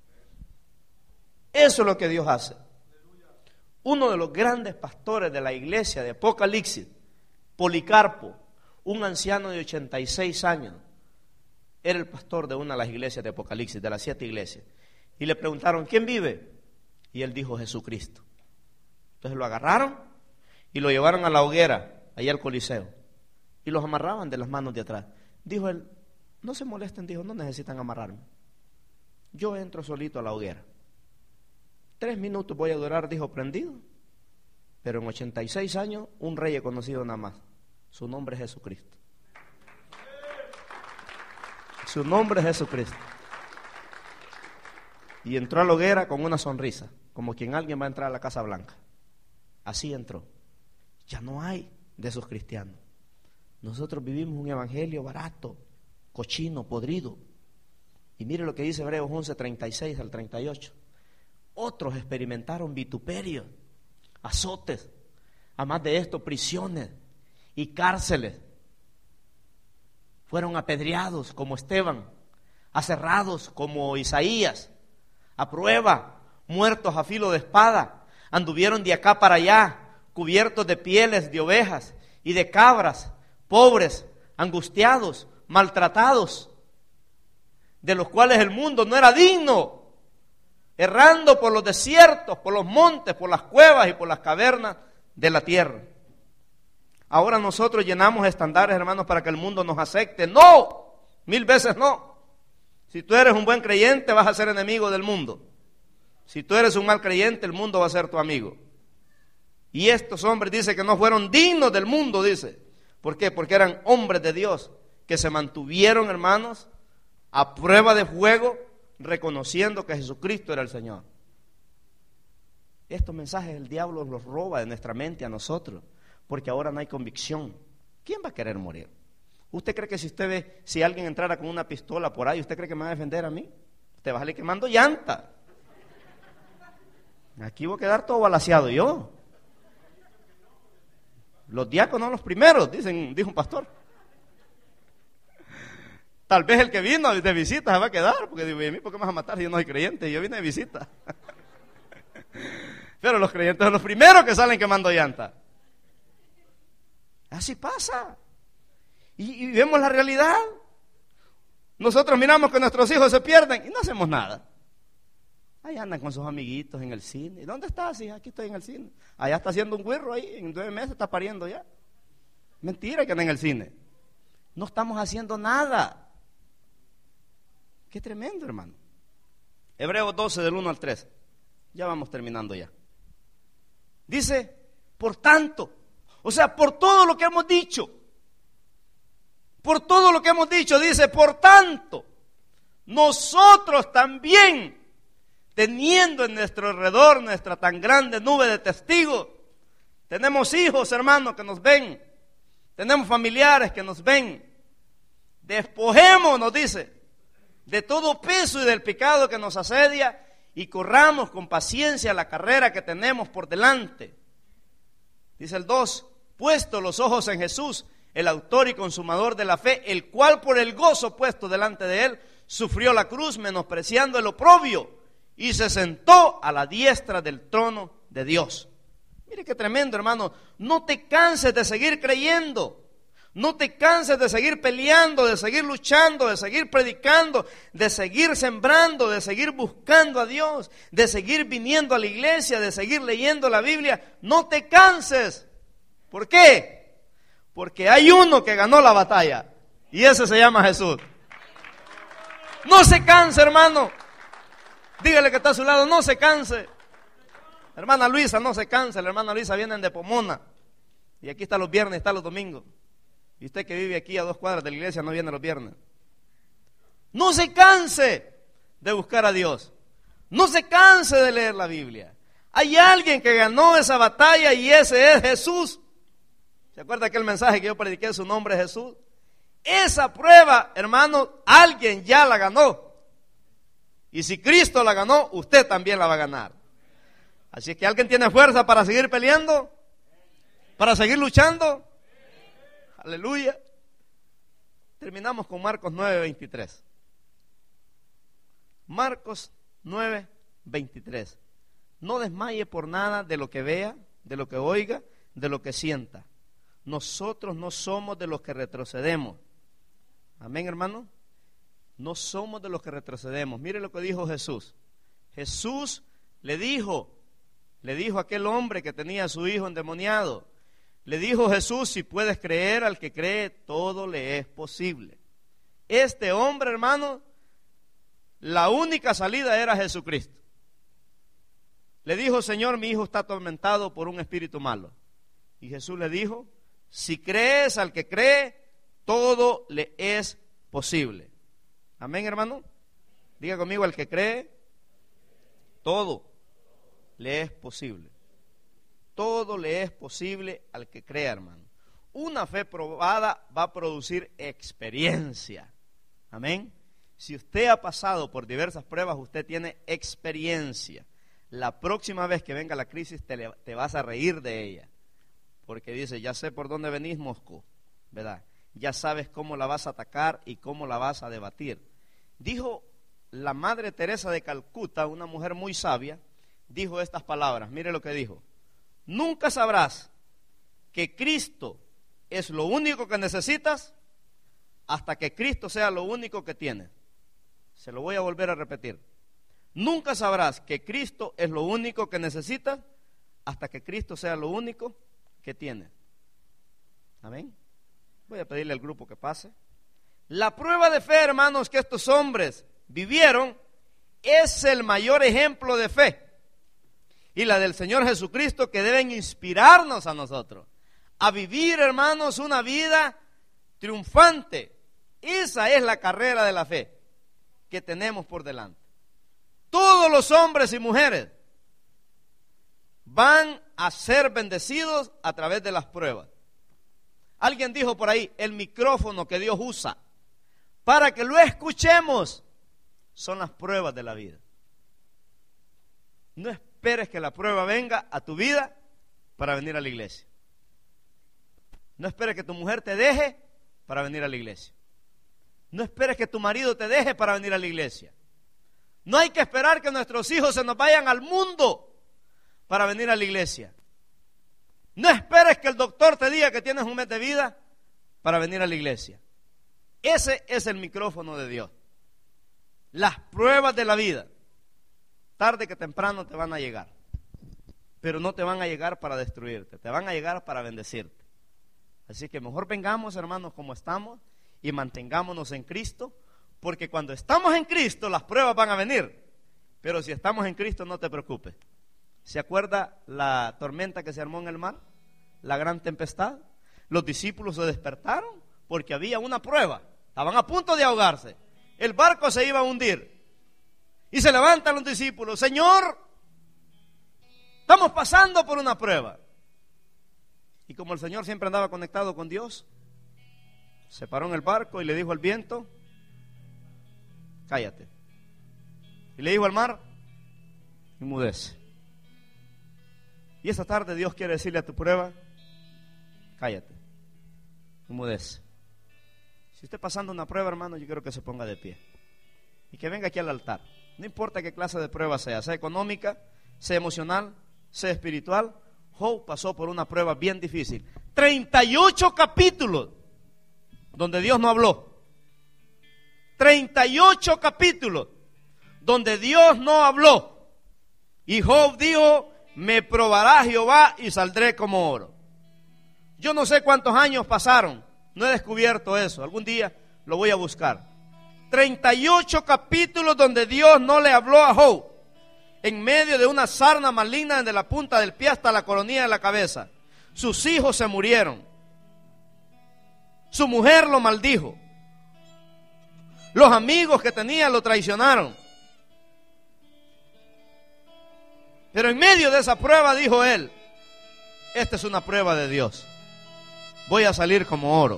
Eso es lo que Dios hace. Uno de los grandes pastores de la iglesia de Apocalipsis, Policarpo, un anciano de ochenta y seis años, era el pastor de una de las iglesias de Apocalipsis, de las siete iglesias. Y le preguntaron, ¿quién vive? Y él dijo, Jesucristo. Entonces lo agarraron y lo llevaron a la hoguera, allá al Coliseo, y los amarraban de las manos de atrás. Dijo él, no se molesten, dijo, no necesitan amarrarme. Yo entro solito a la hoguera. Tres minutos voy a durar, dijo, prendido. Pero en ochenta y seis años, un rey he conocido nada más. Su nombre es Jesucristo. Su nombre es Jesucristo. Y entró a la hoguera con una sonrisa, como quien alguien va a entrar a la Casa Blanca. Así entró. Ya no hay de esos cristianos. Nosotros vivimos un evangelio barato, cochino, podrido. Y mire lo que dice Hebreos once, treinta y seis al treinta y ocho. Otros experimentaron vituperios, azotes, además de esto, prisiones y cárceles. Fueron apedreados como Esteban, aserrados como Isaías, a prueba, muertos a filo de espada, anduvieron de acá para allá, cubiertos de pieles de ovejas y de cabras, pobres, angustiados, maltratados, de los cuales el mundo no era digno, errando por los desiertos, por los montes, por las cuevas y por las cavernas de la tierra. Ahora nosotros llenamos estándares, hermanos, para que el mundo nos acepte. No, mil veces no. Si tú eres un buen creyente, vas a ser enemigo del mundo. Si tú eres un mal creyente, el mundo va a ser tu amigo. Y estos hombres dice que no fueron dignos del mundo, dice. ¿Por qué? Porque eran hombres de Dios que se mantuvieron, hermanos, a prueba de fuego, reconociendo que Jesucristo era el Señor. Estos mensajes el diablo los roba de nuestra mente a nosotros, porque ahora no hay convicción. ¿Quién va a querer morir? ¿Usted cree que si usted ve, si alguien entrara con una pistola por ahí, ¿usted cree que me va a defender a mí? Usted va a salir quemando llanta. Aquí voy a quedar todo balaceado yo. Los diáconos los primeros, dicen, dijo un pastor. Tal vez el que vino de visita se va a quedar, porque digo, ¿y a mí por qué me vas a matar si yo no soy creyente? Yo vine de visita. Pero los creyentes son los primeros que salen quemando llanta. Así pasa. Y, y vemos la realidad. Nosotros miramos que nuestros hijos se pierden y no hacemos nada. Ahí andan con sus amiguitos en el cine. ¿Y dónde estás? Sí, aquí estoy en el cine. Allá está haciendo un güirro ahí, en nueve meses está pariendo ya. Mentira que anda en el cine. No estamos haciendo nada. Qué tremendo, hermano. Hebreos doce, del uno al tres. Ya vamos terminando ya. Dice, por tanto, o sea, por todo lo que hemos dicho, por todo lo que hemos dicho, dice, por tanto, nosotros también, teniendo en nuestro alrededor nuestra tan grande nube de testigos, tenemos hijos, hermanos, que nos ven, tenemos familiares que nos ven, despojémonos, dice, de todo peso y del pecado que nos asedia y corramos con paciencia la carrera que tenemos por delante. Dice el dos, puesto los ojos en Jesús, el autor y consumador de la fe, el cual por el gozo puesto delante de él, sufrió la cruz, menospreciando el oprobio, y se sentó a la diestra del trono de Dios. Mire qué tremendo, hermano. No te canses de seguir creyendo. No te canses de seguir peleando, de seguir luchando, de seguir predicando, de seguir sembrando, de seguir buscando a Dios, de seguir viniendo a la iglesia, de seguir leyendo la Biblia. No te canses. ¿Por qué? Porque hay uno que ganó la batalla y ese se llama Jesús. No se canse, hermano. Dígale que está a su lado, no se canse. Hermana Luisa, no se canse. La hermana Luisa viene de Pomona y aquí está los viernes, está los domingos. Y usted que vive aquí a dos cuadras de la iglesia no viene los viernes. No se canse de buscar a Dios. No se canse de leer la Biblia. Hay alguien que ganó esa batalla y ese es Jesús. ¿Se acuerda aquel mensaje que yo prediqué? Su nombre es Jesús. Esa prueba, hermano, alguien ya la ganó. Y si Cristo la ganó, usted también la va a ganar. Así es que alguien tiene fuerza para seguir peleando, para seguir luchando. Aleluya. Terminamos con Marcos nueve, veintitrés. Marcos nueve, veintitrés. No desmaye por nada de lo que vea, de lo que oiga, de lo que sienta. Nosotros no somos de los que retrocedemos. Amén, hermano. No somos de los que retrocedemos. Mire lo que dijo Jesús. Jesús le dijo, le dijo a aquel hombre que tenía a su hijo endemoniado. Le dijo Jesús, si puedes creer, al que cree, todo le es posible. Este hombre, hermano, la única salida era Jesucristo. Le dijo, Señor, mi hijo está atormentado por un espíritu malo. Y Jesús le dijo, si crees, al que cree, todo le es posible. Amén, hermano. Diga conmigo, al que cree, todo le es posible. Todo le es posible al que crea, hermano. Una fe probada va a producir experiencia. Amén. Si usted ha pasado por diversas pruebas, usted tiene experiencia. La próxima vez que venga la crisis te, le, te vas a reír de ella. Porque dice, ya sé por dónde venís, Moscú, ¿verdad? Ya sabes cómo la vas a atacar y cómo la vas a debatir. Dijo la Madre Teresa de Calcuta, una mujer muy sabia, dijo estas palabras. Mire lo que dijo. Nunca sabrás que Cristo es lo único que necesitas hasta que Cristo sea lo único que tienes. Se lo voy a volver a repetir. Nunca sabrás que Cristo es lo único que necesitas hasta que Cristo sea lo único que tienes. Amén. Voy a pedirle al grupo que pase. La prueba de fe, hermanos, que estos hombres vivieron es el mayor ejemplo de fe. Y la del Señor Jesucristo, que deben inspirarnos a nosotros a vivir, hermanos, una vida triunfante. Esa es la carrera de la fe que tenemos por delante. Todos los hombres y mujeres van a ser bendecidos a través de las pruebas. Alguien dijo por ahí, el micrófono que Dios usa para que lo escuchemos son las pruebas de la vida. No esperes que la prueba venga a tu vida para venir a la iglesia. No esperes que tu mujer te deje para venir a la iglesia. No esperes que tu marido te deje para venir a la iglesia. No hay que esperar que nuestros hijos se nos vayan al mundo para venir a la iglesia. No esperes que el doctor te diga que tienes un mes de vida para venir a la iglesia. Ese es el micrófono de Dios. Las pruebas de la vida, tarde que temprano te van a llegar, pero no te van a llegar para destruirte, te van a llegar para bendecirte. Así que mejor vengamos, hermanos, como estamos y mantengámonos en Cristo, porque cuando estamos en Cristo las pruebas van a venir, pero si estamos en Cristo no te preocupes. ¿Se acuerda la tormenta que se armó en el mar? La gran tempestad. Los discípulos se despertaron porque había una prueba, estaban a punto de ahogarse, el barco se iba a hundir y se levantan los discípulos: Señor, estamos pasando por una prueba. Y como el Señor siempre andaba conectado con Dios, se paró en el barco y le dijo al viento: cállate. Y le dijo al mar: enmudece. Y esta tarde Dios quiere decirle a tu prueba: cállate, enmudece. Si usted está pasando una prueba, hermano, yo quiero que se ponga de pie y que venga aquí al altar. No importa qué clase de prueba sea, sea económica, sea emocional, sea espiritual. Job pasó por una prueba bien difícil. treinta y ocho capítulos donde Dios no habló. treinta y ocho capítulos donde Dios no habló. Y Job dijo: me probará Jehová y saldré como oro. Yo no sé cuántos años pasaron, no he descubierto eso, algún día lo voy a buscar. treinta y ocho capítulos donde Dios no le habló a Job, en medio de una sarna maligna desde la punta del pie hasta la coronilla de la cabeza. Sus hijos se murieron, su mujer lo maldijo, los amigos que tenía lo traicionaron. Pero en medio de esa prueba dijo él: esta es una prueba de Dios, voy a salir como oro.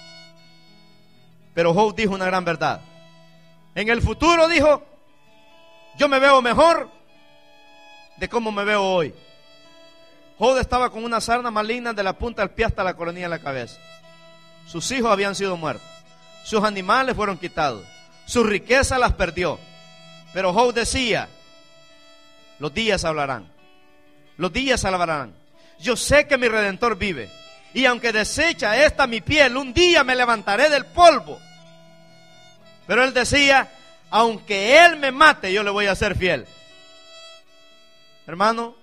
Pero Job dijo una gran verdad. En el futuro dijo: yo me veo mejor de cómo me veo hoy. Job estaba con una sarna maligna de la punta del pie hasta la coronilla de la cabeza. Sus hijos habían sido muertos, sus animales fueron quitados, su riqueza las perdió. Pero Job decía: los días hablarán, los días alabarán. Yo sé que mi Redentor vive, y aunque desecha esta mi piel, un día me levantaré del polvo. Pero él decía: aunque él me mate, yo le voy a ser fiel. Hermano,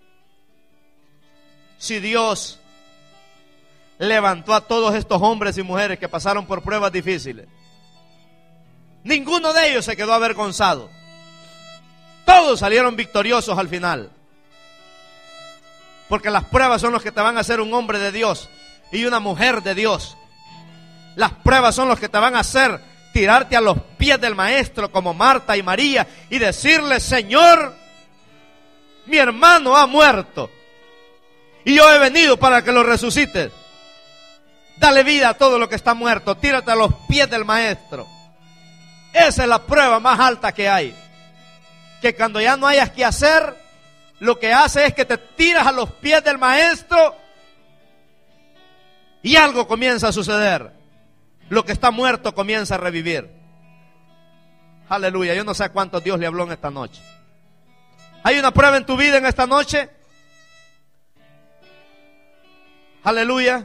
si Dios levantó a todos estos hombres y mujeres que pasaron por pruebas difíciles, ninguno de ellos se quedó avergonzado. Todos salieron victoriosos al final. Porque las pruebas son los que te van a hacer un hombre de Dios y una mujer de Dios. Las pruebas son los que te van a hacer tirarte a los pies del Maestro como Marta y María y decirle: Señor, mi hermano ha muerto y yo he venido para que lo resucites. Dale vida a todo lo que está muerto, tírate a los pies del Maestro. Esa es la prueba más alta que hay. Que cuando ya no hayas que hacer, lo que hace es que te tiras a los pies del Maestro y algo comienza a suceder. Lo que está muerto comienza a revivir. Aleluya. Yo no sé a cuánto Dios le habló en esta noche. ¿Hay una prueba en tu vida en esta noche? Aleluya.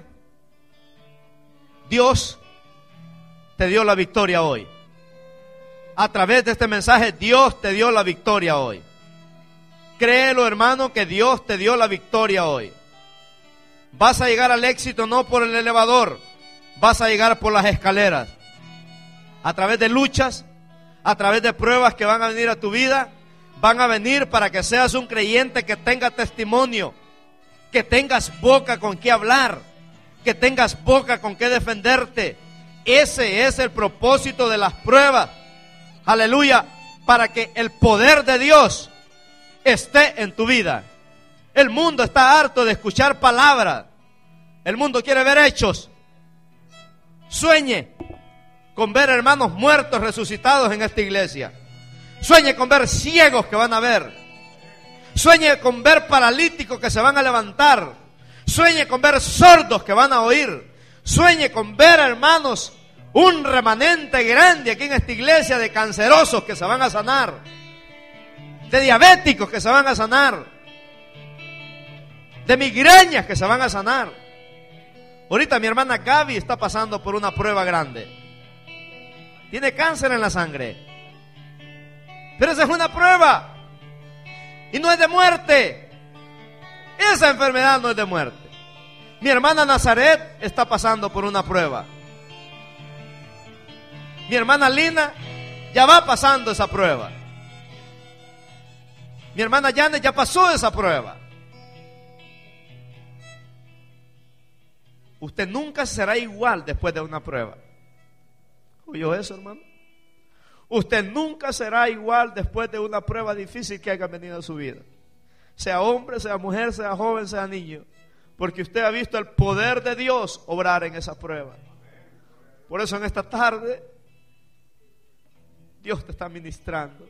Dios te dio la victoria hoy. A través de este mensaje, Dios te dio la victoria hoy. Créelo, hermano, que Dios te dio la victoria hoy. Vas a llegar al éxito no por el elevador, vas a llegar por las escaleras. A través de luchas, a través de pruebas que van a venir a tu vida, van a venir para que seas un creyente que tenga testimonio, que tengas boca con qué hablar, que tengas boca con qué defenderte. Ese es el propósito de las pruebas. Aleluya, para que el poder de Dios esté en tu vida. El mundo está harto de escuchar palabras. El mundo quiere ver hechos. Sueñe con ver hermanos muertos resucitados en esta iglesia. Sueñe con ver ciegos que van a ver. Sueñe con ver paralíticos que se van a levantar. Sueñe con ver sordos que van a oír. Sueñe con ver, hermanos, un remanente grande aquí en esta iglesia de cancerosos que se van a sanar, de diabéticos que se van a sanar. de migrañas que se van a sanar. Ahorita mi hermana Gaby está pasando por una prueba grande. Tiene cáncer en la sangre. Pero esa es una prueba. Y no es de muerte. Esa enfermedad no es de muerte. Mi hermana Nazaret está pasando por una prueba. Mi hermana Lina ya va pasando esa prueba. Mi hermana Janet ya pasó esa prueba. Usted nunca será igual después de una prueba. ¿Oyó eso, hermano? Usted nunca será igual después de una prueba difícil que haya venido a su vida. Sea hombre, sea mujer, sea joven, sea niño. Porque usted ha visto el poder de Dios obrar en esa prueba. Por eso en esta tarde Dios te está ministrando.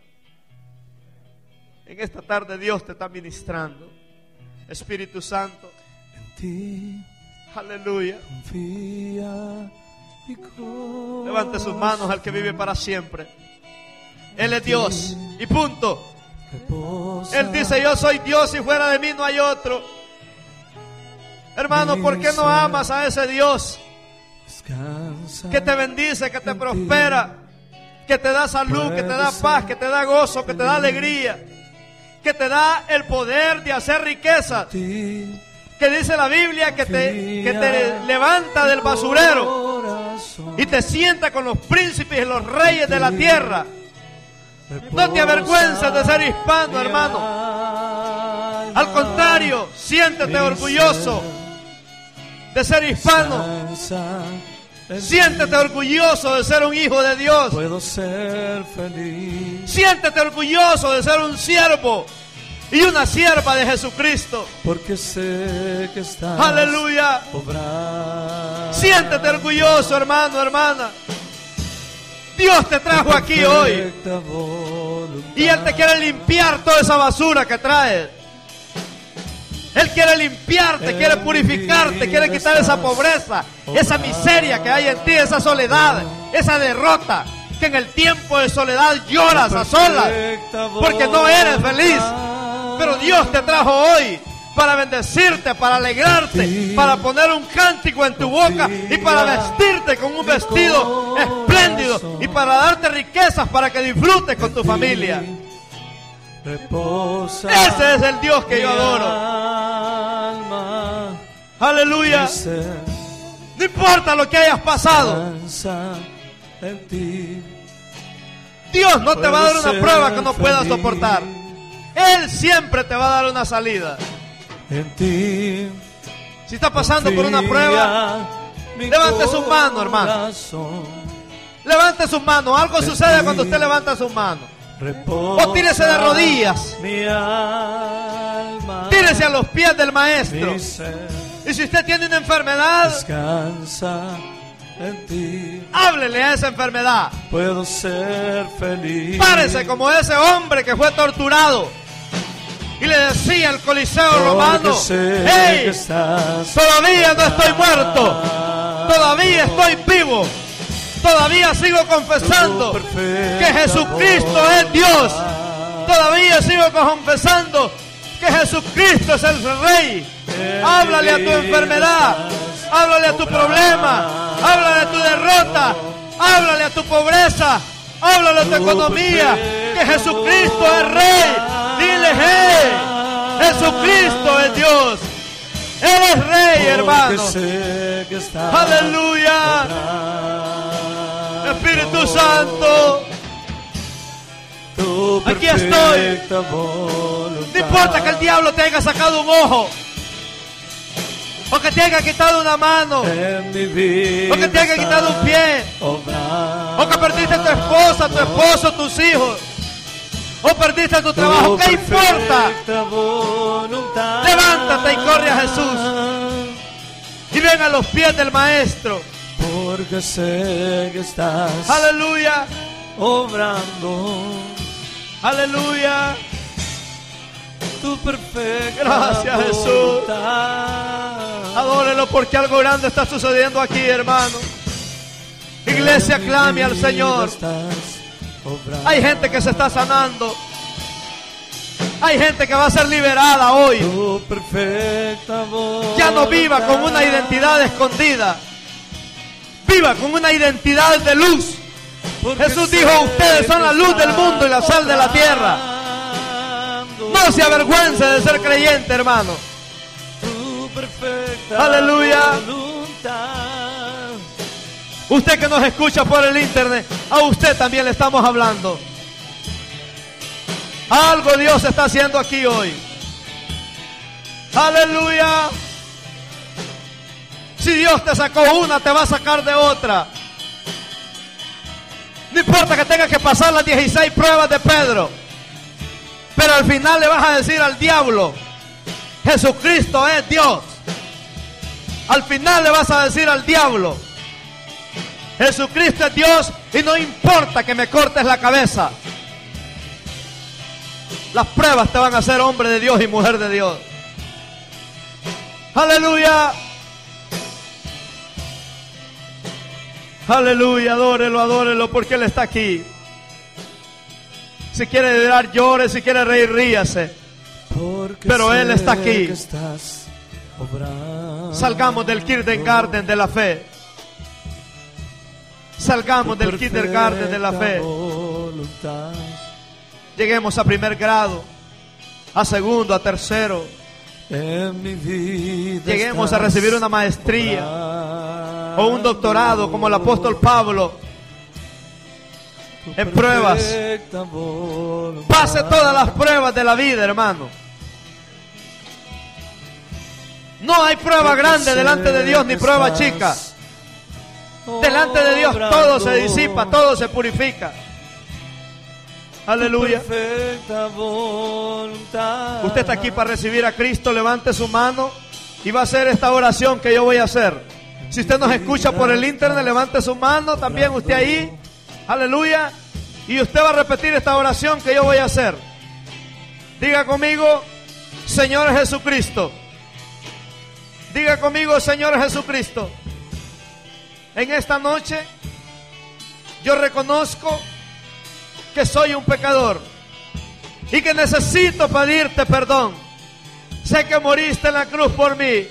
En esta tarde Dios te está ministrando. Espíritu Santo, En ti aleluya. confía mi corazón. Levante sus manos al que vive para siempre. Él es Dios y punto. Reposa Él dice: yo soy Dios y fuera de mí no hay otro. Hermano, ¿por qué no amas a ese Dios descansa que te bendice, que te prospera, que te da salud, que te da paz, que te da gozo, que te da alegría, que te da el poder de hacer riquezas, ti, que dice la Biblia que te, que te levanta del basurero corazón. y te sienta con los príncipes y los reyes de la tierra? No te avergüences de ser hispano, hermano. Al contrario, siéntete orgulloso de ser hispano. Siéntete orgulloso de ser un hijo de Dios. Puedo ser feliz Siéntete orgulloso de ser un siervo y una sierva de Jesucristo. porque sé que estás Aleluya. obrando. Siéntete orgulloso, hermano, hermana. Dios te trajo aquí hoy Perfecta voluntad. y Él te quiere limpiar toda esa basura que traes. Él quiere limpiarte, quiere purificarte, quiere quitar esa pobreza, esa miseria que hay en ti, esa soledad, esa derrota, que en el tiempo de soledad lloras a solas porque no eres feliz. Pero Dios te trajo hoy para bendecirte, para alegrarte, para poner un cántico en tu boca y para vestirte con un vestido espléndido y para darte riquezas para que disfrutes con tu familia. Reposa Ese es el Dios que yo adoro. alma, Aleluya. mi ser No importa lo que hayas pasado, descansa en ti. Dios no te va a dar una Puedo prueba ser que no puedas feliz. soportar. Él siempre te va a dar una salida. En ti Si estás pasando por una prueba, mi levante sus manos, hermano. corazón. levante sus manos. Algo sucede cuando usted levanta sus manos. Reposa O tírese de rodillas. mi alma, Tírese a los pies del maestro. mi ser Y si usted tiene una enfermedad, descansa en ti. háblele a esa enfermedad. Puedo ser feliz. Párese como ese hombre que fue torturado y le decía al Coliseo Porque romano: sé que hey, estás todavía no estoy muerto, todavía estoy vivo, todavía sigo confesando que Jesucristo es Dios, todavía sigo confesando que Jesucristo es el Rey. Háblale a tu enfermedad, háblale a tu problema, háblale a tu derrota, háblale a tu pobreza, háblale a tu economía, que Jesucristo es Rey. Dile: hey, Jesucristo es Dios, Él es Rey, hermano. Aleluya. Espíritu Santo, aquí estoy. No importa que el diablo te haya sacado un ojo, o que te haya quitado una mano, o que te haya quitado un pie, o que perdiste a tu esposa, tu esposo, tus hijos, o perdiste tu trabajo. ¿Qué importa? Levántate y corre a Jesús y ven a los pies del Maestro. Porque sé que estás Aleluya, obrando aleluya. tu perfecta Gracias, Jesús. voluntad. Adórelo porque algo grande está sucediendo aquí, hermano. Iglesia, clame al Señor. Estás obrando. Hay gente que se está sanando. Hay gente que va a ser liberada hoy. Tu perfecta Ya no viva con una voluntad. identidad escondida. Viva con una identidad de luz. Porque Jesús sé dijo, ustedes son la que luz del mundo y la sal de la tierra. obrando No se avergüence de ser creyente, hermano. tu perfecta Aleluya. voluntad. Usted que nos escucha por el internet, a usted también le estamos hablando. Algo Dios está haciendo aquí hoy. Aleluya. Si Dios te sacó una, te va a sacar de otra. No importa que tengas que pasar las dieciséis pruebas de Pedro, pero al final le vas a decir al diablo, Jesucristo es Dios. Al final le vas a decir al diablo, Jesucristo es Dios y no importa que me cortes la cabeza. Las pruebas te van a hacer hombre de Dios y mujer de Dios. Aleluya. Aleluya, adórelo, adórelo, porque Él está aquí. Si quiere llorar, llore, si quiere reír, ríase. Porque Pero Él sé está aquí. que estás obrando. Salgamos del kindergarten de la fe. Salgamos del kindergarten de la fe. Voluntad. Lleguemos a primer grado, a segundo, a tercero. En mi vida Lleguemos a estás recibir una maestría obrando. o un doctorado como el apóstol Pablo. Tu en pruebas. perfecta voluntad. Pase todas las pruebas de la vida, hermano. No hay prueba Porque grande sé delante de Dios, ni que prueba estás chica. Delante de Dios todo se disipa, todo se purifica. Aleluya. Tu perfecta voluntad. Usted está aquí para recibir a Cristo, levante su mano y va a hacer esta oración que yo voy a hacer. Si usted nos escucha por el internet, levante su mano, también usted ahí. Aleluya. Y usted va a repetir esta oración que yo voy a hacer. Diga conmigo, Señor Jesucristo. Diga conmigo, Señor Jesucristo. En esta noche yo reconozco que soy un pecador y que necesito pedirte perdón. Sé que moriste en la cruz por mí,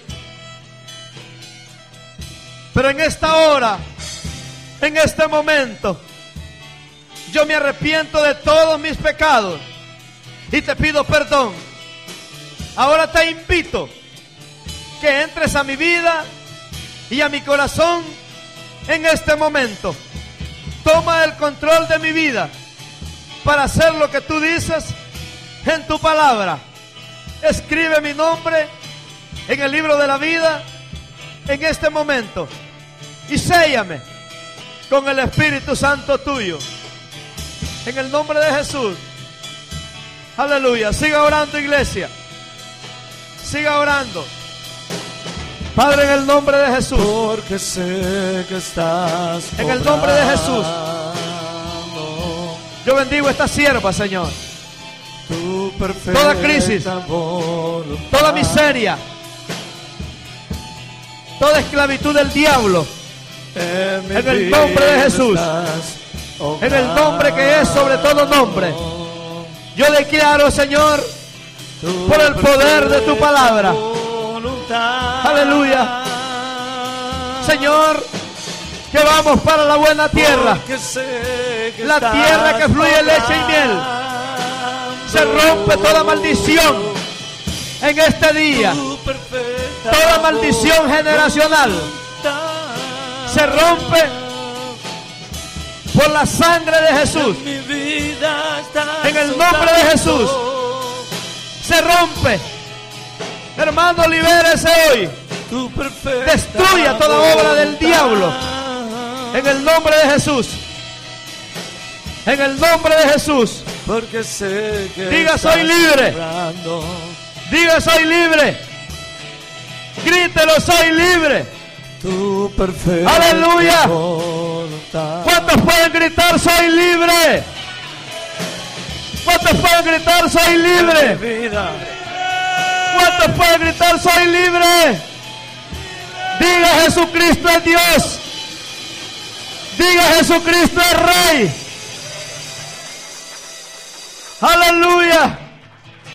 pero en esta hora, en este momento, yo me arrepiento de todos mis pecados y te pido perdón. Ahora te invito que entres a mi vida y a mi corazón en este momento. Toma el control de mi vida para hacer lo que tú dices en tu palabra. Escribe mi nombre en el libro de la vida en este momento y séllame con el Espíritu Santo tuyo. En el nombre de Jesús. Aleluya. Siga orando, iglesia. Siga orando. Padre, en el nombre de Jesús. Porque sé que estás En el nombre de Jesús. obrando. Yo bendigo a esta sierva, Señor. Tu perfecta Toda crisis, voluntad. toda miseria, toda esclavitud del diablo, En, mi en el vida nombre de Jesús, estás en el nombre que es sobre todo nombre, yo declaro, Señor, tu por el poder de tu palabra. voluntad. Aleluya. Señor, que vamos para la buena tierra, Porque sé que la estás tierra que fluye leche y miel. Se rompe toda maldición en este día, tu perfecta toda maldición generacional voluntad. se rompe por la sangre de Jesús. Mi vida está En el nombre de Jesús. Se rompe. Hermano, libérese hoy. Tu perfecta Destruya toda obra del diablo. En el nombre de Jesús. En el nombre de Jesús. Porque sé que Diga, estás soy libre. obrando. Diga, soy libre. Grítelo, soy libre. Tu perfecta Aleluya. voluntad. ¿Cuántos pueden gritar, soy libre? ¿Cuántos pueden gritar, soy libre? Mi vida. ¿Cuántos pueden gritar, soy libre? Diga, Jesucristo es Dios. Diga, Jesucristo es Rey. Aleluya.